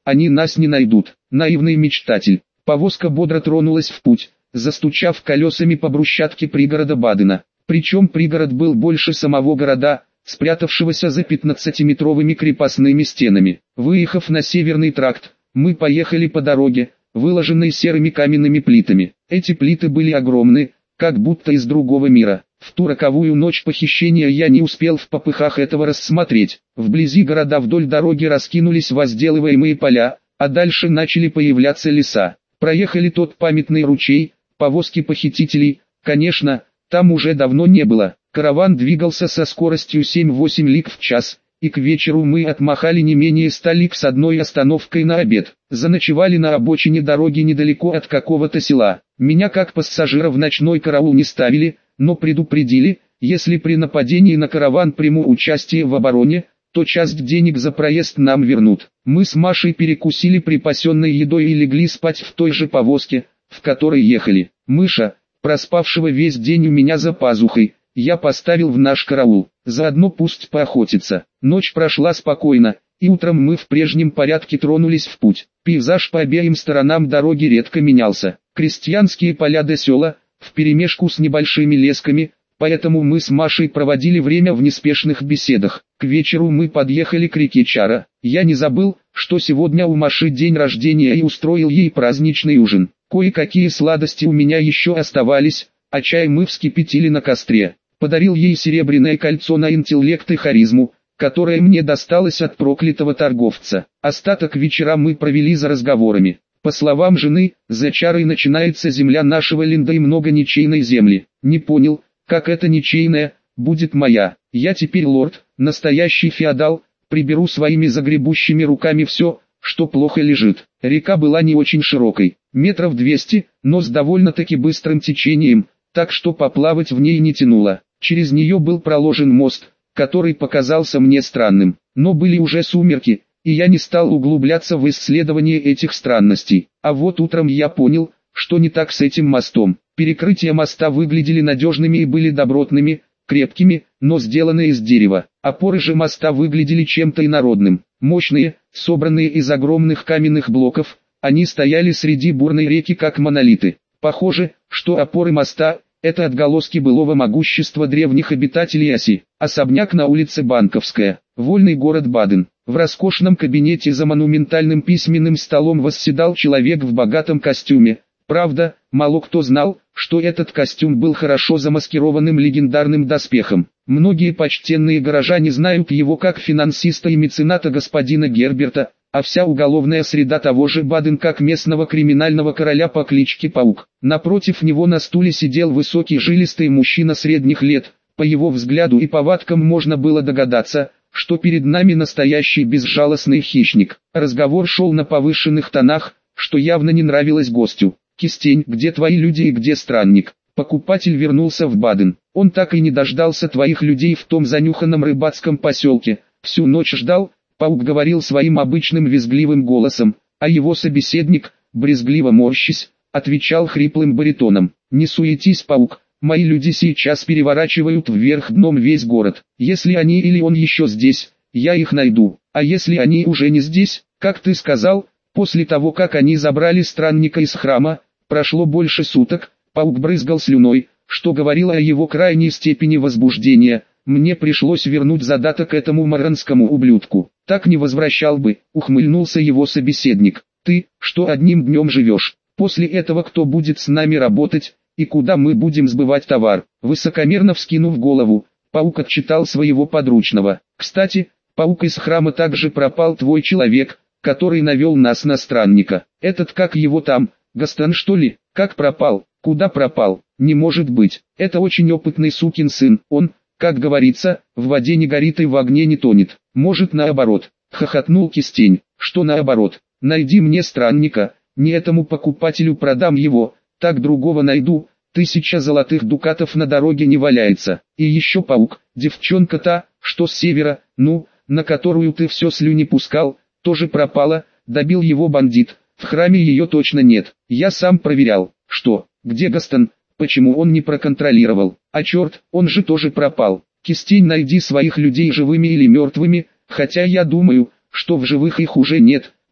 они нас не найдут. Наивный мечтатель. Повозка бодро тронулась в путь, застучав колесами по брусчатке пригорода Бадена. Причем пригород был больше самого города, спрятавшегося за 15-метровыми крепостными стенами. Выехав на северный тракт, мы поехали по дороге, выложенной серыми каменными плитами. Эти плиты были огромны, как будто из другого мира. В ту роковую ночь похищения я не успел в попыхах этого рассмотреть. Вблизи города вдоль дороги раскинулись возделываемые поля, а дальше начали появляться леса. Проехали тот памятный ручей, повозки похитителей, конечно, там уже давно не было. Караван двигался со скоростью 7-8 лиг в час, и к вечеру мы отмахали не менее 100 лиг с одной остановкой на обед. Заночевали на обочине дороги недалеко от какого-то села. Меня как пассажира в ночной караул не ставили, но предупредили, если при нападении на караван приму участие в обороне, то часть денег за проезд нам вернут. Мы с Машей перекусили припасенной едой и легли спать в той же повозке, в которой ехали. Мыша, проспавшего весь день у меня за пазухой, я поставил в наш караул, заодно пусть поохотится. Ночь прошла спокойно, и утром мы в прежнем порядке тронулись в путь. Пейзаж по обеим сторонам дороги редко менялся. Крестьянские поля до села, вперемешку с небольшими лесками, поэтому мы с Машей проводили время в неспешных беседах. К вечеру мы подъехали к реке Чара. Я не забыл, что сегодня у Маши день рождения, и устроил ей праздничный ужин. Кое-какие сладости у меня еще оставались, а чай мы вскипятили на костре. Подарил ей серебряное кольцо на интеллект и харизму, которое мне досталось от проклятого торговца. Остаток вечера мы провели за разговорами. По словам жены, за Чарой начинается земля нашего Линда и много ничейной земли. Не понял, как это ничейная, будет моя. Я теперь лорд, настоящий феодал, приберу своими загребущими руками все, что плохо лежит. Река была не очень широкой, метров 200, но с довольно-таки быстрым течением, так что поплавать в ней не тянуло. Через нее был проложен мост, который показался мне странным, но были уже сумерки, и я не стал углубляться в исследование этих странностей. А вот утром я понял, что не так с этим мостом. Перекрытия моста выглядели надежными и были добротными, крепкими, но сделанные из дерева. Опоры же моста выглядели чем-то инородным. Мощные, собранные из огромных каменных блоков, они стояли среди бурной реки как монолиты. Похоже, что опоры моста – это отголоски былого могущества древних обитателей оси. Особняк на улице Банковская, вольный город Баден. В роскошном кабинете за монументальным письменным столом восседал человек в богатом костюме. Правда, мало кто знал, что этот костюм был хорошо замаскированным легендарным доспехом. Многие почтенные горожане знают его как финансиста и мецената господина Герберта, а вся уголовная среда того же Баден как местного криминального короля по кличке Паук. Напротив него на стуле сидел высокий жилистый мужчина средних лет. По его взгляду и повадкам можно было догадаться, что перед нами настоящий безжалостный хищник. Разговор шел на повышенных тонах, что явно не нравилось гостю. «Кистень, где твои люди и где странник?» Покупатель вернулся в Баден. Он так и не дождался твоих людей в том занюханном рыбацком поселке. Всю ночь ждал, Паук говорил своим обычным визгливым голосом, а его собеседник, брезгливо морщась, отвечал хриплым баритоном. «Не суетись, Паук, мои люди сейчас переворачивают вверх дном весь город. Если они или он еще здесь, я их найду. А если они уже не здесь, как ты сказал, после того как они забрали странника из храма, прошло больше суток». Паук брызгал слюной, что говорило о его крайней степени возбуждения. «Мне пришлось вернуть задаток этому маранскому ублюдку. Так не возвращал бы», — ухмыльнулся его собеседник. «Ты, что одним днем живешь? После этого кто будет с нами работать, и куда мы будем сбывать товар?» Высокомерно вскинув голову, Паук отчитал своего подручного. «Кстати, Паук, из храма также пропал твой человек, который навел нас на странника. Этот, как его там, Гастон что ли? Как пропал? Куда пропал? Не может быть. Это очень опытный сукин сын. Он, как говорится, в воде не горит и в огне не тонет. Может, наоборот», — хохотнул Кистень. «Что наоборот? Найди мне странника, не этому покупателю продам его, так другого найду. 1000 золотых дукатов на дороге не валяется. И еще, Паук, девчонка та, что с севера, ну, на которую ты все слюни пускал, тоже пропала», — добил его бандит. «В храме ее точно нет. Я сам проверял». «Что? Где Гастон? Почему он не проконтролировал? А черт, он же тоже пропал. Кистень, найди своих людей живыми или мертвыми, хотя я думаю, что в живых их уже нет»,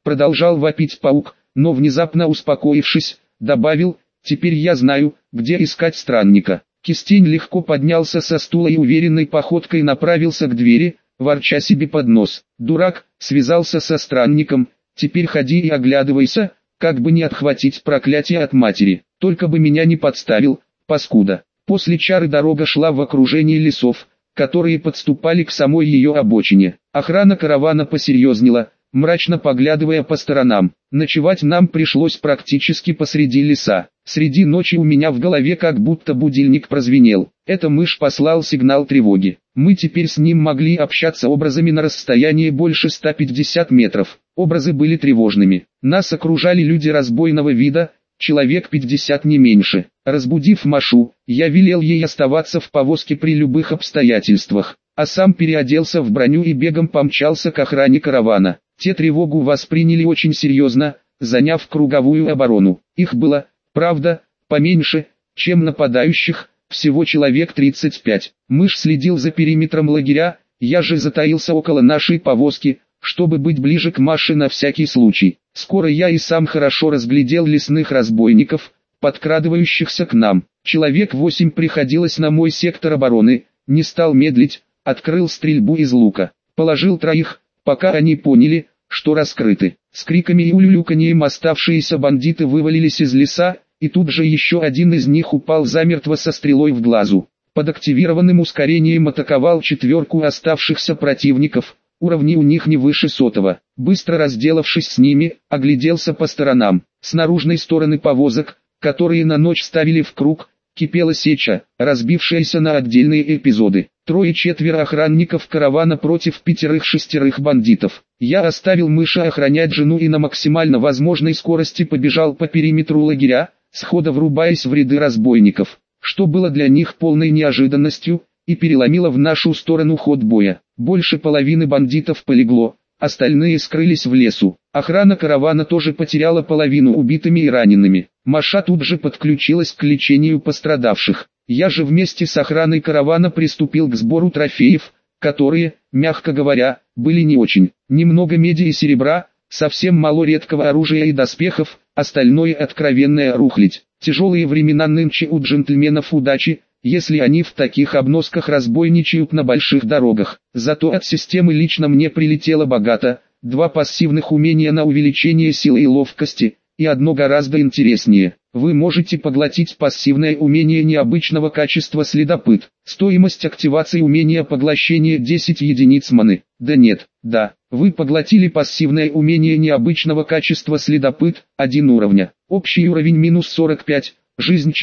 продолжал вопить паук, но внезапно успокоившись, добавил: «Теперь я знаю, где искать странника». Кистень легко поднялся со стула и уверенной походкой направился к двери, ворча себе под нос. «Дурак, связался со странником, теперь ходи и оглядывайся, как бы не отхватить проклятие от матери. Только бы меня не подставил, паскуда». После чары дорога шла в окружении лесов, которые подступали к самой ее обочине. Охрана каравана посерьезнела, мрачно поглядывая по сторонам. Ночевать нам пришлось практически посреди леса. Среди ночи у меня в голове как будто будильник прозвенел. Это мышь послал сигнал тревоги. Мы теперь с ним могли общаться образами на расстоянии больше 150 метров. Образы были тревожными. Нас окружали люди разбойного вида, человек 50 не меньше. Разбудив Машу, я велел ей оставаться в повозке при любых обстоятельствах, а сам переоделся в броню и бегом помчался к охране каравана. Те тревогу восприняли очень серьезно, заняв круговую оборону. Их было, правда, поменьше, чем нападающих, всего человек 35. Мышь следил за периметром лагеря, я же затаился около нашей повозки, чтобы быть ближе к Маше на всякий случай. Скоро я и сам хорошо разглядел лесных разбойников, подкрадывающихся к нам. Человек 8 приходилось на мой сектор обороны, не стал медлить, открыл стрельбу из лука. Положил троих, пока они поняли, что раскрыты. С криками и улюлюканьем оставшиеся бандиты вывалились из леса, и тут же еще один из них упал замертво со стрелой в глазу. Под активированным ускорением атаковал четверку оставшихся противников, уровни у них не выше 100-го. Быстро разделавшись с ними, огляделся по сторонам. С наружной стороны повозок, которые на ночь ставили в круг, кипела сеча, разбившаяся на отдельные эпизоды. 3-4 охранников каравана против 5-6 бандитов. Я оставил мыша охранять жену и на максимально возможной скорости побежал по периметру лагеря, схода врубаясь в ряды разбойников, что было для них полной неожиданностью, и переломило в нашу сторону ход боя. Больше половины бандитов полегло, остальные скрылись в лесу. Охрана каравана тоже потеряла половину убитыми и ранеными. Маша тут же подключилась к лечению пострадавших. Я же вместе с охраной каравана приступил к сбору трофеев, которые, мягко говоря, были не очень. Немного меди и серебра, совсем мало редкого оружия и доспехов, остальное откровенная рухлядь. Тяжелые времена нынче у джентльменов удачи, если они в таких обносках разбойничают на больших дорогах. Зато от системы лично мне прилетело богато, 2 пассивных умения на увеличение силы и ловкости, и одно гораздо интереснее. Вы можете поглотить пассивное умение необычного качества следопыт. Стоимость активации умения поглощения 10 единиц маны. Да нет, да, вы поглотили пассивное умение необычного качества следопыт, 1 уровня. Общий уровень минус 45, жизнь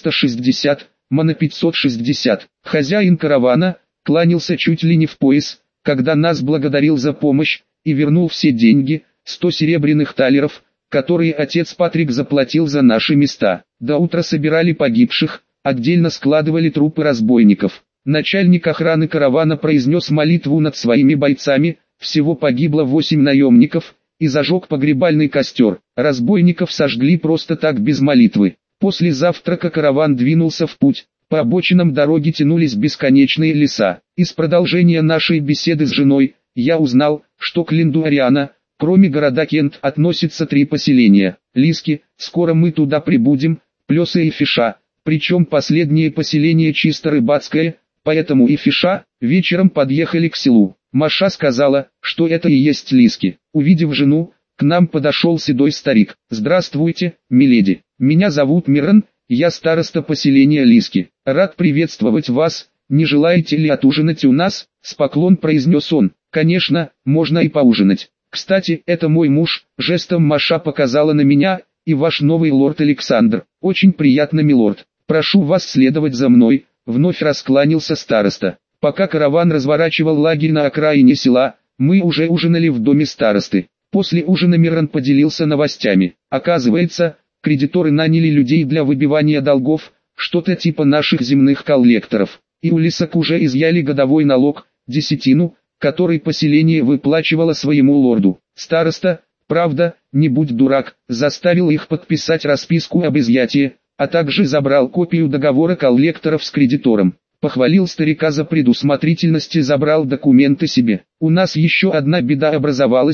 460, мана 560. Хозяин каравана кланялся чуть ли не в пояс, когда нас благодарил за помощь, и вернул все деньги, 100 серебряных талеров, которые отец Патрик заплатил за наши места. До утра собирали погибших, отдельно складывали трупы разбойников. Начальник охраны каравана произнес молитву над своими бойцами, всего погибло 8 наемников, и зажег погребальный костер. Разбойников сожгли просто так без молитвы. После завтрака караван двинулся в путь. По обочинам дороги тянулись бесконечные леса. Из продолжения нашей беседы с женой, я узнал, что к Линдуариана, кроме города Кент, относится 3 поселения. Лиски, скоро мы туда прибудем, Плеса и Фиша, причем последнее поселение чисто рыбацкое, поэтому и Фиша вечером подъехали к селу. Маша сказала, что это и есть Лиски. Увидев жену, к нам подошел седой старик. «Здравствуйте, миледи, меня зовут Мирон, я староста поселения Лиски. Рад приветствовать вас, не желаете ли отужинать у нас?» С поклон произнес он. «Конечно, можно и поужинать. Кстати, это мой муж», жестом Маша показала на меня, «и ваш новый лорд Александр. Очень приятно, милорд. Прошу вас следовать за мной», вновь раскланялся староста. Пока караван разворачивал лагерь на окраине села, мы уже ужинали в доме старосты. После ужина Мирон поделился новостями. Оказывается, кредиторы наняли людей для выбивания долгов, что-то типа наших земных коллекторов. И у лисок уже изъяли годовой налог, десятину, который поселение выплачивало своему лорду. Староста, правда, не будь дурак, заставил их подписать расписку об изъятии, а также забрал копию договора коллекторов с кредитором. Похвалил старика за предусмотрительность и забрал документы себе. У нас еще одна беда образовалась,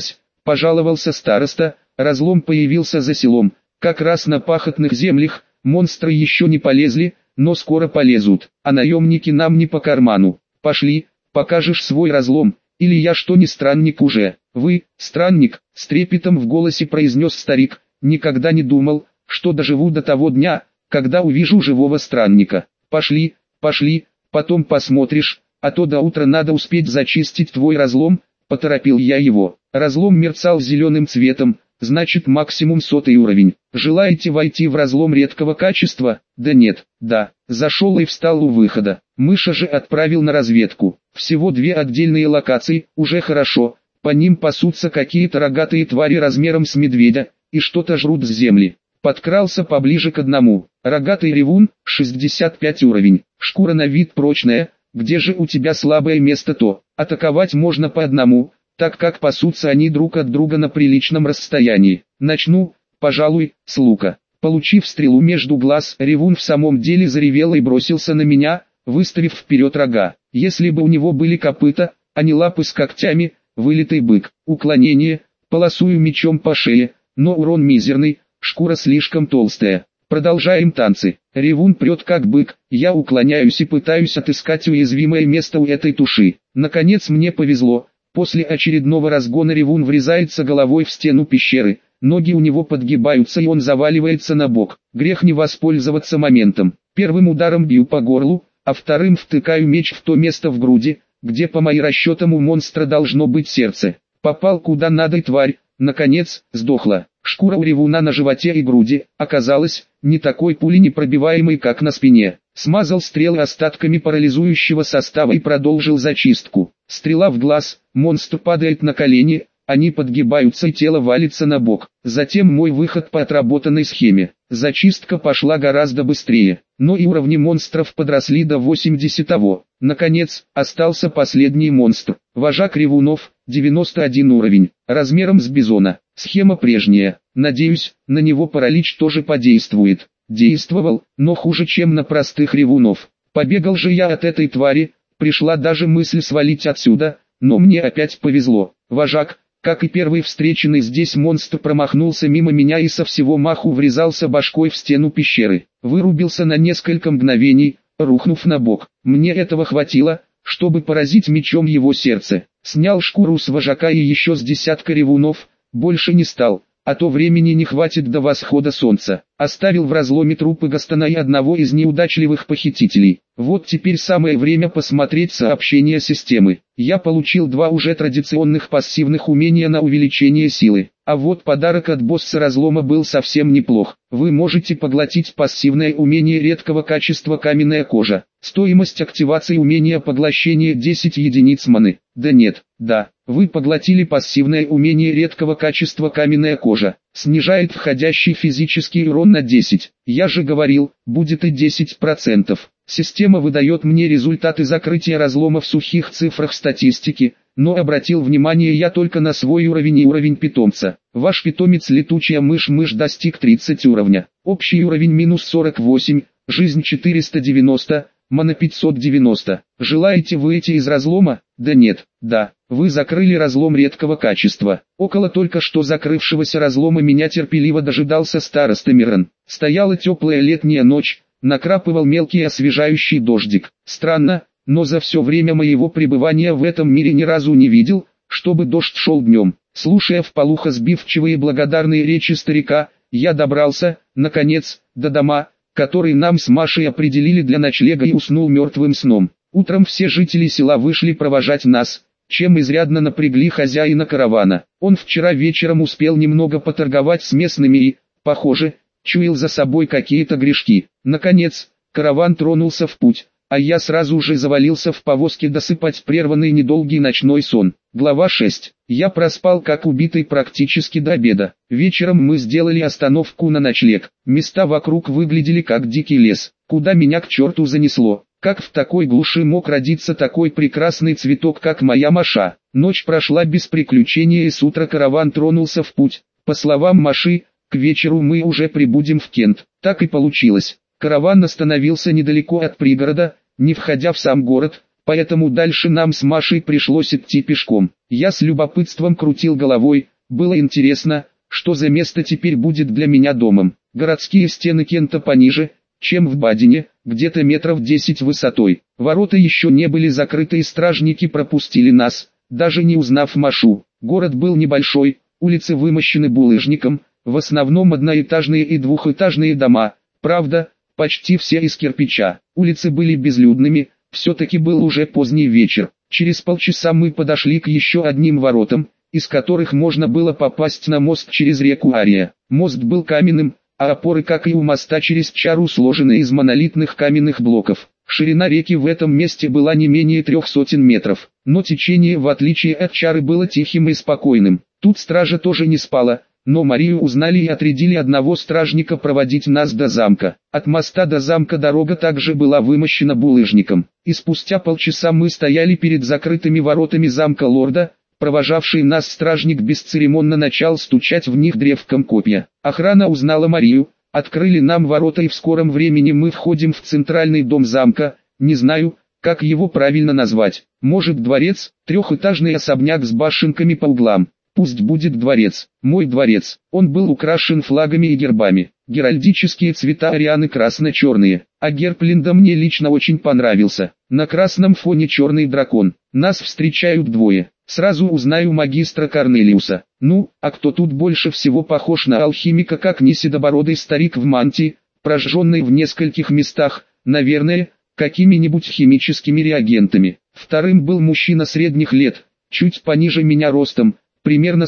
пожаловался староста, разлом появился за селом, как раз на пахотных землях, монстры еще не полезли, но скоро полезут, а наемники нам не по карману. Пошли, покажешь свой разлом, или я что не странник уже? Вы, странник, с трепетом в голосе произнес старик, никогда не думал, что доживу до того дня, когда увижу живого странника. Пошли, пошли, потом посмотришь, а то до утра надо успеть зачистить твой разлом, поторопил я его. Разлом мерцал зеленым цветом, значит максимум 100 уровень. Желаете войти в разлом редкого качества? Да нет, да. Зашел и встал у выхода. Мыша же отправил на разведку. Всего 2 отдельные локации, уже хорошо. По ним пасутся какие-то рогатые твари размером с медведя, и что-то жрут с земли. Подкрался поближе к одному. Рогатый ревун, 65 уровень. Шкура на вид прочная, где же у тебя слабое место то? Атаковать можно по одному, так как пасутся они друг от друга на приличном расстоянии. Начну, пожалуй, с лука. Получив стрелу между глаз, ревун в самом деле заревел и бросился на меня, выставив вперед рога. Если бы у него были копыта, а не лапы с когтями, вылитый бык. Уклонение, полосую мечом по шее, но урон мизерный, шкура слишком толстая. Продолжаем танцы. Ревун прет как бык, я уклоняюсь и пытаюсь отыскать уязвимое место у этой туши. Наконец мне повезло, после очередного разгона ревун врезается головой в стену пещеры, ноги у него подгибаются и он заваливается на бок. Грех не воспользоваться моментом. Первым ударом бью по горлу, а вторым втыкаю меч в то место в груди, где по моим расчетам у монстра должно быть сердце. Попал куда надо и тварь, наконец, сдохла. Шкура у ревуна на животе и груди, оказалась, не такой пуленепробиваемой, как на спине. Смазал стрелы остатками парализующего состава и продолжил зачистку. Стрела в глаз, монстр падает на колени, они подгибаются и тело валится на бок. Затем мой выход по отработанной схеме. Зачистка пошла гораздо быстрее, но и уровни монстров подросли до 80-го. Наконец, остался последний монстр. Вожак ревунов, 91 уровень, размером с бизона. Схема прежняя. Надеюсь, на него паралич тоже подействует. Действовал, но хуже, чем на простых ревунов. Побегал же я от этой твари, пришла даже мысль свалить отсюда, но мне опять повезло. Вожак, как и первый встреченный здесь монстр, промахнулся мимо меня и со всего маху врезался башкой в стену пещеры. Вырубился на несколько мгновений, рухнув на бок. Мне этого хватило, чтобы поразить мечом его сердце. Снял шкуру с вожака и еще с десятка ревунов, больше не стал, а то времени не хватит до восхода солнца. Оставил в разломе трупы Гастона и одного из неудачливых похитителей. Вот теперь самое время посмотреть сообщения системы. Я получил 2 уже традиционных пассивных умения на увеличение силы. А вот подарок от босса разлома был совсем неплох. Вы можете поглотить пассивное умение редкого качества каменная кожа. Стоимость активации умения поглощения 10 единиц маны. Да нет, да, вы поглотили пассивное умение редкого качества каменная кожа. Снижает входящий физический урон на 10. Я же говорил, будет и 10%. Система выдает мне результаты закрытия разлома в сухих цифрах статистики, но обратил внимание я только на свой уровень и уровень питомца. Ваш питомец летучая мышь достиг 30 уровня. Общий уровень минус 48, жизнь 490, мана 590. Желаете выйти из разлома? Да нет, да. Вы закрыли разлом редкого качества. Около только что закрывшегося разлома меня терпеливо дожидался староста Мирон. Стояла теплая летняя ночь, накрапывал мелкий освежающий дождик. Странно, но за все время моего пребывания в этом мире ни разу не видел, чтобы дождь шел днем. Слушая вполуха сбивчивые благодарные речи старика, я добрался, наконец, до дома, который нам с Машей определили для ночлега, и уснул мертвым сном. Утром все жители села вышли провожать нас, чем изрядно напрягли хозяина каравана. Он вчера вечером успел немного поторговать с местными и, похоже, чуял за собой какие-то грешки. Наконец, караван тронулся в путь, а я сразу же завалился в повозке досыпать прерванный недолгий ночной сон. Глава 6. Я проспал как убитый практически до обеда. Вечером мы сделали остановку на ночлег. Места вокруг выглядели как дикий лес. Куда меня к черту занесло? Как в такой глуши мог родиться такой прекрасный цветок, как моя Маша? Ночь прошла без приключений, и с утра караван тронулся в путь. По словам Маши, к вечеру мы уже прибудем в Кент. Так и получилось. Караван остановился недалеко от пригорода, не входя в сам город, поэтому дальше нам с Машей пришлось идти пешком. Я с любопытством крутил головой, Было интересно, что за место теперь будет для меня домом. Городские стены Кента пониже, чем в Бадене, где-то метров 10 высотой. Ворота еще не были закрыты и стражники пропустили нас, даже не узнав Машу. Город был небольшой, улицы вымощены булыжником, в основном одноэтажные и двухэтажные дома, правда, почти все из кирпича. Улицы были безлюдными, все-таки был уже поздний вечер. Через полчаса мы подошли к еще одним воротам, из которых можно было попасть на мост через реку Ария. Мост был каменным, а опоры, как и у моста через Чару, сложены из монолитных каменных блоков. Ширина реки в этом месте была не менее 300 метров, но течение, в отличие от Чары, было тихим и спокойным. Тут стража тоже не спала, но Марию узнали и отрядили одного стражника проводить нас до замка. От моста до замка дорога также была вымощена булыжником, и спустя полчаса мы стояли перед закрытыми воротами замка лорда. Провожавший нас стражник бесцеремонно начал стучать в них древком копья. Охрана узнала Марию, открыли нам ворота, и в скором времени мы входим в центральный дом замка. Не знаю, как его правильно назвать. Может, дворец, трехэтажный особняк с башенками по углам. Пусть будет дворец. Мой дворец. Он был украшен флагами и гербами. Геральдические цвета Арианы красно-черные, а герб Линда мне лично очень понравился. На красном фоне черный дракон. Нас встречают двое. Сразу узнаю магистра Корнелиуса. Ну, а кто тут больше всего похож на алхимика, как не седобородый старик в мантии, прожженный в нескольких местах, наверное, какими-нибудь химическими реагентами. Вторым был мужчина средних лет, чуть пониже меня ростом, примерно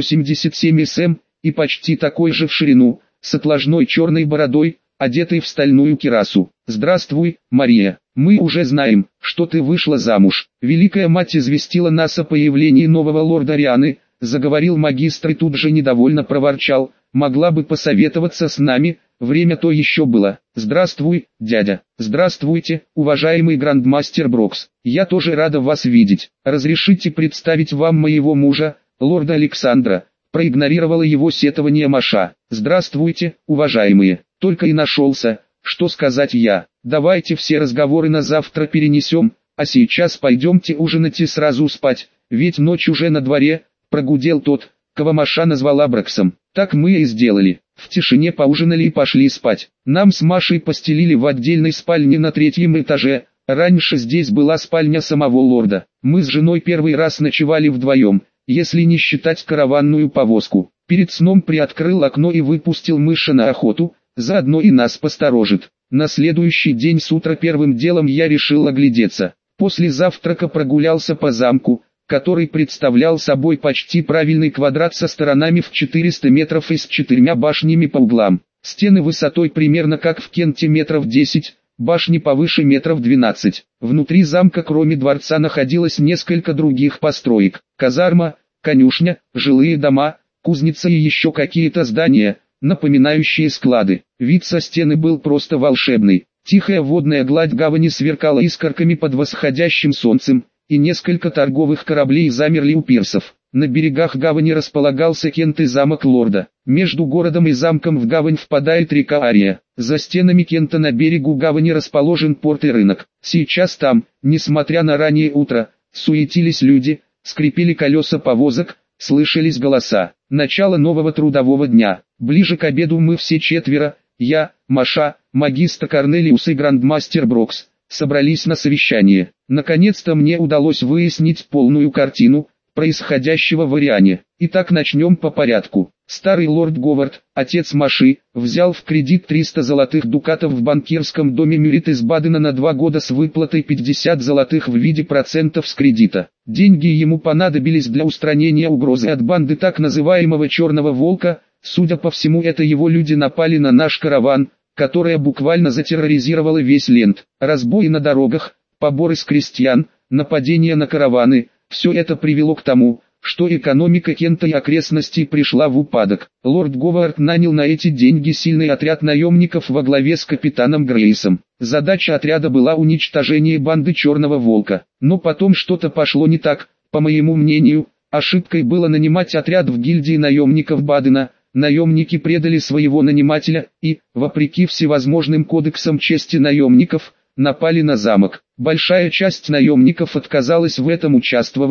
187 см, и почти такой же в ширину, с отложной черной бородой, одетый в стальную кирасу. «Здравствуй, Мария. Мы уже знаем, что ты вышла замуж. Великая мать известила нас о появлении нового лорда Арианы», — заговорил магистр и тут же недовольно проворчал. «Могла бы посоветоваться с нами, время то еще было. Здравствуй, дядя». «Здравствуйте, уважаемый грандмастер Брокс. Я тоже рада вас видеть. Разрешите представить вам моего мужа, лорда Александра». Проигнорировала его сетование Маша. «Здравствуйте, уважаемые. Только и нашелся, что сказать я. Давайте все разговоры на завтра перенесем, а сейчас пойдемте ужинать и сразу спать, ведь ночь уже на дворе», — прогудел тот, кого Маша назвала Броксом. Так мы и сделали. В тишине поужинали и пошли спать. Нам с Машей постелили в отдельной спальне на 3-м этаже. Раньше здесь была спальня самого лорда. Мы с женой первый раз ночевали вдвоем, если не считать караванную повозку. Перед сном приоткрыл окно и выпустил мыши на охоту, заодно и нас посторожит. На следующий день с утра первым делом я решил оглядеться. После завтрака прогулялся по замку, который представлял собой почти правильный квадрат со сторонами в 400 метров и с 4 башнями по углам. Стены высотой примерно как в Кенте метров 10, башни повыше метров 12. Внутри замка кроме дворца находилось несколько других построек. Казарма, конюшня, жилые дома, кузница и еще какие-то здания, напоминающие склады. Вид со стены был просто волшебный. Тихая водная гладь гавани сверкала искорками под восходящим солнцем, и несколько торговых кораблей замерли у пирсов. На берегах гавани располагался Кент и замок лорда. Между городом и замком в гавань впадает река Ария. За стенами Кента на берегу гавани расположен порт и рынок. Сейчас там, несмотря на раннее утро, суетились люди, скрипели колеса повозок, слышались голоса. Начало нового трудового дня. Ближе к обеду мы все четверо, я, Маша, магистр Корнелиус и грандмастер Брокс, собрались на совещание. Наконец-то мне удалось выяснить полную картину происходящего в Ариане. Итак, начнем по порядку. Старый лорд Говард, отец Маши, взял в кредит 300 золотых дукатов в банкирском доме Мюрит из Бадена на 2 года с выплатой 50 золотых в виде процентов с кредита. Деньги ему понадобились для устранения угрозы от банды так называемого «Черного волка». Судя по всему, это его люди напали на наш караван, которая буквально затерроризировала весь Лент. Разбои на дорогах, поборы с крестьян, нападения на караваны – все это привело к тому, что экономика Кента и окрестностей пришла в упадок. Лорд Говард нанял на эти деньги сильный отряд наемников во главе с капитаном Грейсом. Задача отряда была уничтожение банды Черного Волка. Но потом что-то пошло не так, по моему мнению. Ошибкой было нанимать отряд в гильдии наемников Бадена. Наемники предали своего нанимателя и, вопреки всевозможным кодексам чести наемников, напали на замок. Большая часть наемников отказалась в этом участвовать,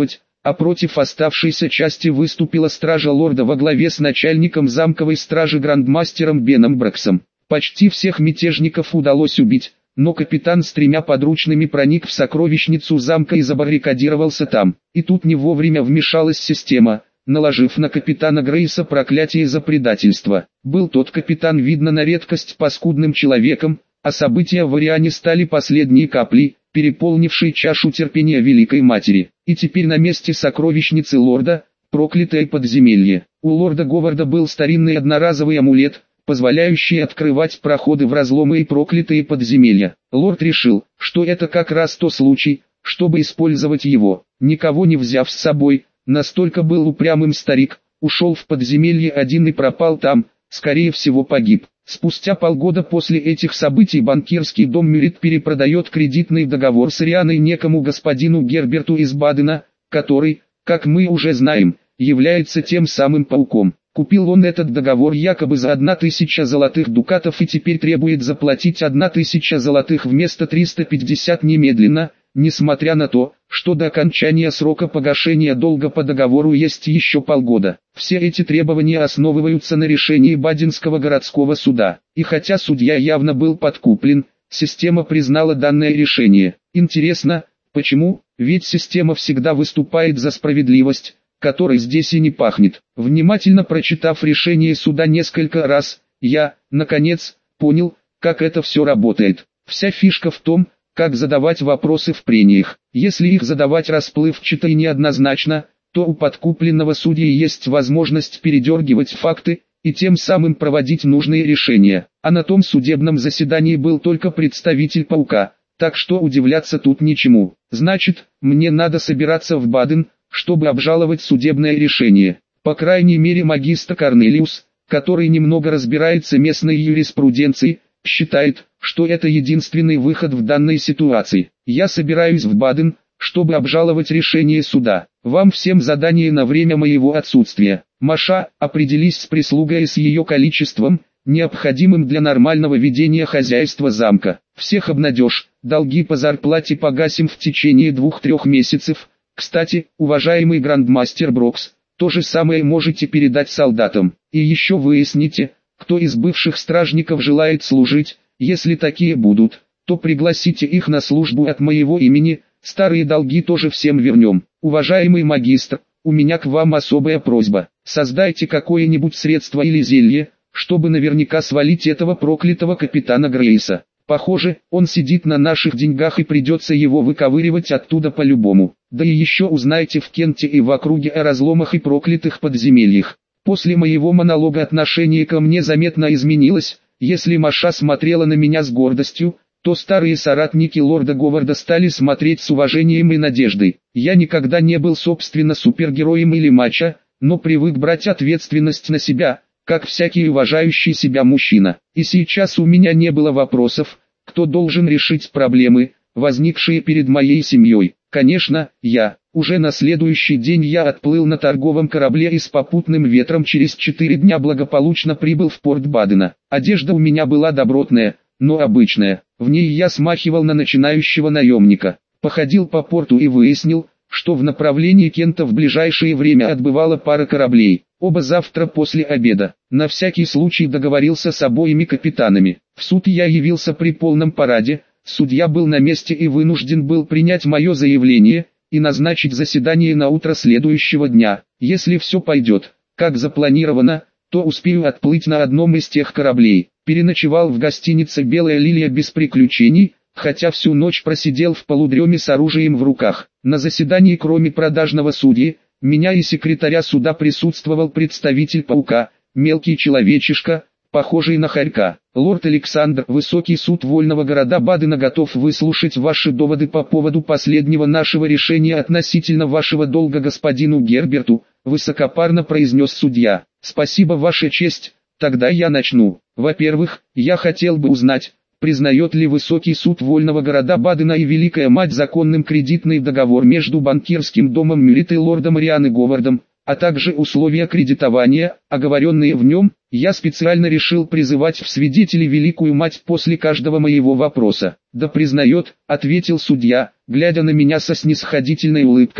а против оставшейся части выступила стража лорда во главе с начальником замковой стражи грандмастером Беном Брексом. Почти всех мятежников удалось убить, но капитан с 3 подручными проник в сокровищницу замка и забаррикадировался там. И тут не вовремя вмешалась система, наложив на капитана Грейса проклятие за предательство. Был тот капитан, видно, на редкость паскудным человеком, а события в Ариане стали последней каплей, переполнившей чашу терпения Великой Матери. И теперь на месте сокровищницы лорда, проклятое подземелье. У лорда Говарда был старинный одноразовый амулет, позволяющий открывать проходы в разломы и проклятые подземелья. Лорд решил, что это как раз тот случай, чтобы использовать его. Никого не взяв с собой, настолько был упрямым старик, ушел в подземелье один и пропал там, скорее всего погиб. Спустя полгода после этих событий банкирский дом Мюрит перепродает кредитный договор с Арианой некому господину Герберту из Бадена, который, как мы уже знаем, является тем самым пауком. Купил он этот договор якобы за 1000 золотых дукатов и теперь требует заплатить 1000 золотых вместо 350 немедленно, несмотря на то, что до окончания срока погашения долга по договору есть еще полгода. Все эти требования основываются на решении Баденского городского суда. И хотя судья явно был подкуплен, система признала данное решение. Интересно, почему? Ведь система всегда выступает за справедливость, которой здесь и не пахнет. Внимательно прочитав решение суда несколько раз, я, наконец, понял, как это все работает. Вся фишка в том, как задавать вопросы в прениях. Если их задавать расплывчато и неоднозначно, то у подкупленного судьи есть возможность передергивать факты, и тем самым проводить нужные решения. А на том судебном заседании был только представитель паука, так что удивляться тут ничему. Значит, мне надо собираться в Баден, чтобы обжаловать судебное решение. По крайней мере магистр Корнелиус, который немного разбирается в местной юриспруденции, считает, что это единственный выход в данной ситуации. Я собираюсь в Баден, чтобы обжаловать решение суда. Вам всем задание на время моего отсутствия. Маша, определись с прислугой и с ее количеством, необходимым для нормального ведения хозяйства замка. Всех обнадежь, долги по зарплате погасим в течение 2-3 месяцев. Кстати, уважаемый грандмастер Брокс, то же самое можете передать солдатам. И еще выясните, кто из бывших стражников желает служить. Если такие будут, то пригласите их на службу от моего имени, старые долги тоже всем вернем. Уважаемый магистр, у меня к вам особая просьба. Создайте какое-нибудь средство или зелье, чтобы наверняка свалить этого проклятого капитана Грейса. Похоже, он сидит на наших деньгах и придется его выковыривать оттуда по-любому. Да и еще узнайте в Кенте и в округе о разломах и проклятых подземельях. После моего монолога отношение ко мне заметно изменилось. Если Маша смотрела на меня с гордостью, то старые соратники лорда Говарда стали смотреть с уважением и надеждой. Я никогда не был собственно супергероем или мачо, но привык брать ответственность на себя, как всякий уважающий себя мужчина. И сейчас у меня не было вопросов, кто должен решить проблемы, возникшие перед моей семьей. Конечно, я. Уже на следующий день я отплыл на торговом корабле и с попутным ветром через 4 дня благополучно прибыл в порт Бадена. Одежда у меня была добротная, но обычная. В ней я смахивал на начинающего наемника. Походил по порту и выяснил, что в направлении Кента в ближайшее время отбывала пара кораблей. Оба завтра после обеда. На всякий случай договорился с обоими капитанами. В суд я явился при полном параде. Судья был на месте и вынужден был принять мое заявление и назначить заседание на утро следующего дня. Если все пойдет, как запланировано, то успею отплыть на одном из тех кораблей. Переночевал в гостинице «Белая лилия» без приключений, хотя всю ночь просидел в полудреме с оружием в руках. На заседании кроме продажного судьи, меня и секретаря суда присутствовал представитель паука, мелкий человечишка, похожий на хорька. Лорд Александр, высокий суд вольного города Бадена готов выслушать ваши доводы по поводу последнего нашего решения относительно вашего долга господину Герберту, высокопарно произнес судья. Спасибо, ваша честь, тогда я начну. Во-первых, я хотел бы узнать, признает ли высокий суд вольного города Бадена и Великая Мать законным кредитный договор между банкирским домом Мюрит и лордом Арианы Говардом, а также условия кредитования, оговоренные в нем. Я специально решил призывать в свидетели Великую Мать после каждого моего вопроса. Да признает, ответил судья, глядя на меня со снисходительной улыбкой,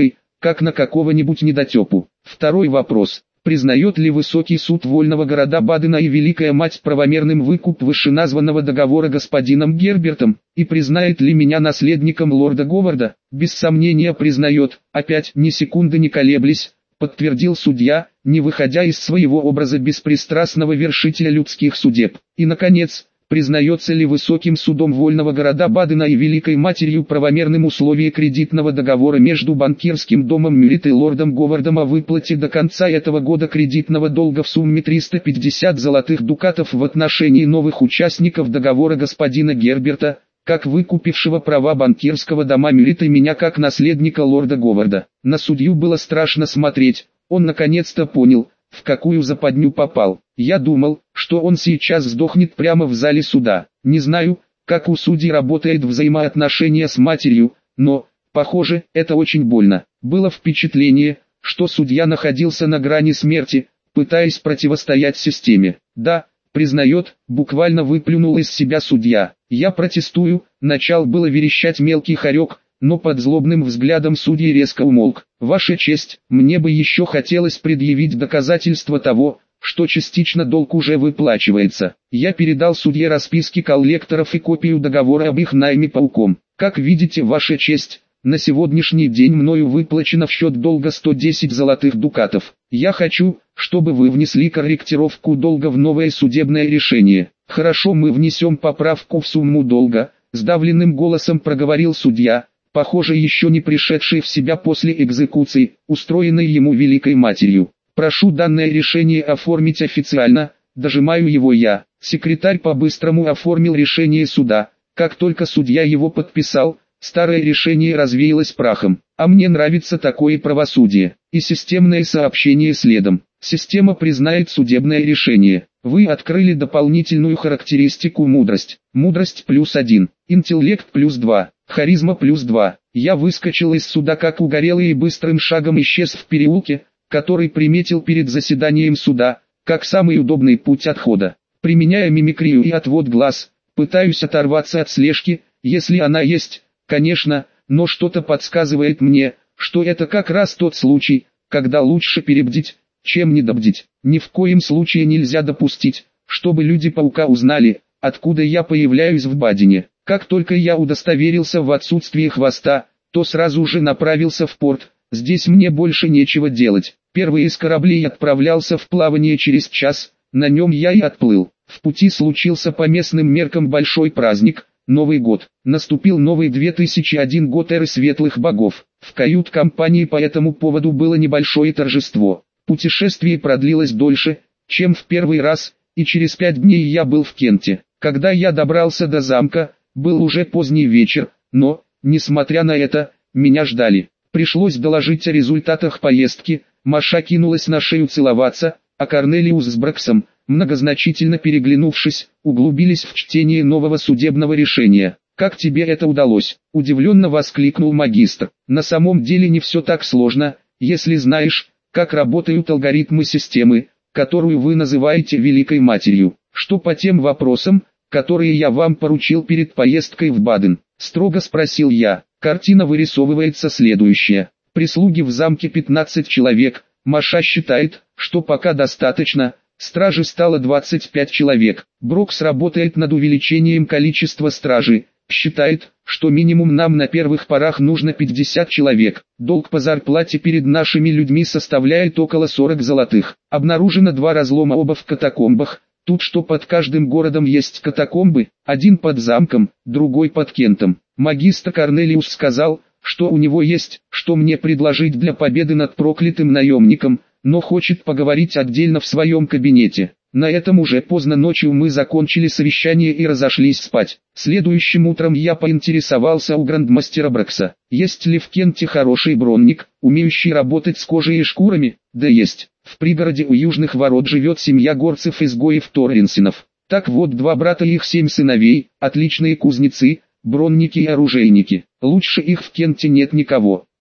как на какого-нибудь недотепу. Второй вопрос. Признает ли Высокий суд Вольного города Бадена и Великая Мать правомерным выкуп вышеназванного договора господином Гербертом, и признает ли меня наследником лорда Говарда? Без сомнения признает, опять ни секунды не колеблясь, подтвердил судья, не выходя из своего образа беспристрастного вершителя людских судеб. И, наконец, признается ли Высоким судом Вольного города Бадена и Великой Матерью правомерным условие кредитного договора между банкирским домом Мюрит и лордом Говардом о выплате до конца этого года кредитного долга в сумме 350 золотых дукатов в отношении новых участников договора господина Герберта, как выкупившего права банкирского дома Мюрит и меня как наследника лорда Говарда. На судью было страшно смотреть, он наконец-то понял, в какую западню попал. Я думал, что он сейчас сдохнет прямо в зале суда. Не знаю, как у судей работает взаимоотношение с матерью, но, похоже, это очень больно. Было впечатление, что судья находился на грани смерти, пытаясь противостоять системе. Да, признает, буквально выплюнул из себя судья. Я протестую, начал было верещать мелкий хорек, но под злобным взглядом судьи резко умолк. Ваша честь, мне бы еще хотелось предъявить доказательства того, что частично долг уже выплачивается. Я передал судье расписки коллекторов и копию договора об их найме пауком. Как видите, ваша честь, на сегодняшний день мною выплачено в счет долга 110 золотых дукатов. Я хочу, чтобы вы внесли корректировку долга в новое судебное решение. Хорошо, мы внесем поправку в сумму долга, сдавленным голосом проговорил судья, похоже еще не пришедший в себя после экзекуции, устроенной ему Великой Матерью. Прошу данное решение оформить официально, дожимаю его я. Секретарь по-быстрому оформил решение суда. Как только судья его подписал, старое решение развеялось прахом. А мне нравится такое правосудие. И системное сообщение следом. Система признает судебное решение. Вы открыли дополнительную характеристику мудрость. Мудрость +1, интеллект +2, харизма +2. Я выскочил из суда как угорелый и быстрым шагом исчез в переулке, который приметил перед заседанием суда, как самый удобный путь отхода. Применяя мимикрию и отвод глаз, пытаюсь оторваться от слежки, если она есть, конечно, но что-то подсказывает мне, что это как раз тот случай, когда лучше перебдить, чем недобдить. Ни в коем случае нельзя допустить, чтобы люди-паука узнали, откуда я появляюсь в Бадене. Как только я удостоверился в отсутствии хвоста, то сразу же направился в порт. Здесь мне больше нечего делать. Первый из кораблей отправлялся в плавание через час, на нем я и отплыл. В пути случился по местным меркам большой праздник, Новый год. Наступил новый 2001 год эры светлых богов. В кают-компании по этому поводу было небольшое торжество. Путешествие продлилось дольше, чем в первый раз, и через 5 дней я был в Кенте. Когда я добрался до замка, был уже поздний вечер, но, несмотря на это, меня ждали. Пришлось доложить о результатах поездки, Маша кинулась на шею целоваться, а Корнелиус с Браксом, многозначительно переглянувшись, углубились в чтение нового судебного решения. «Как тебе это удалось?» – удивленно воскликнул магистр. «На самом деле не все так сложно, если знаешь, как работают алгоритмы системы, которую вы называете Великой Матерью. Что по тем вопросам, которые я вам поручил перед поездкой в Баден?» – строго спросил я. Картина вырисовывается следующая. Прислуги в замке 15 человек, Маша считает, что пока достаточно, стражи стало 25 человек. Брокс работает над увеличением количества стражи, считает, что минимум нам на первых порах нужно 50 человек. Долг по зарплате перед нашими людьми составляет около 40 золотых. Обнаружено 2 разлома, оба в катакомбах. Тут что под каждым городом есть катакомбы, один под замком, другой под Кентом. Магистр Корнелиус сказал, что у него есть, что мне предложить для победы над проклятым наемником, но хочет поговорить отдельно в своем кабинете. На этом уже поздно ночью мы закончили совещание и разошлись спать. Следующим утром я поинтересовался у грандмастера Бракса, есть ли в Кенте хороший бронник, умеющий работать с кожей и шкурами. Да есть. В пригороде у южных ворот живет семья горцев-изгоев Торренсенов. Так вот, 2 брата и их 7 сыновей, отличные кузнецы, бронники и оружейники. Лучше их в Кенте нет никого.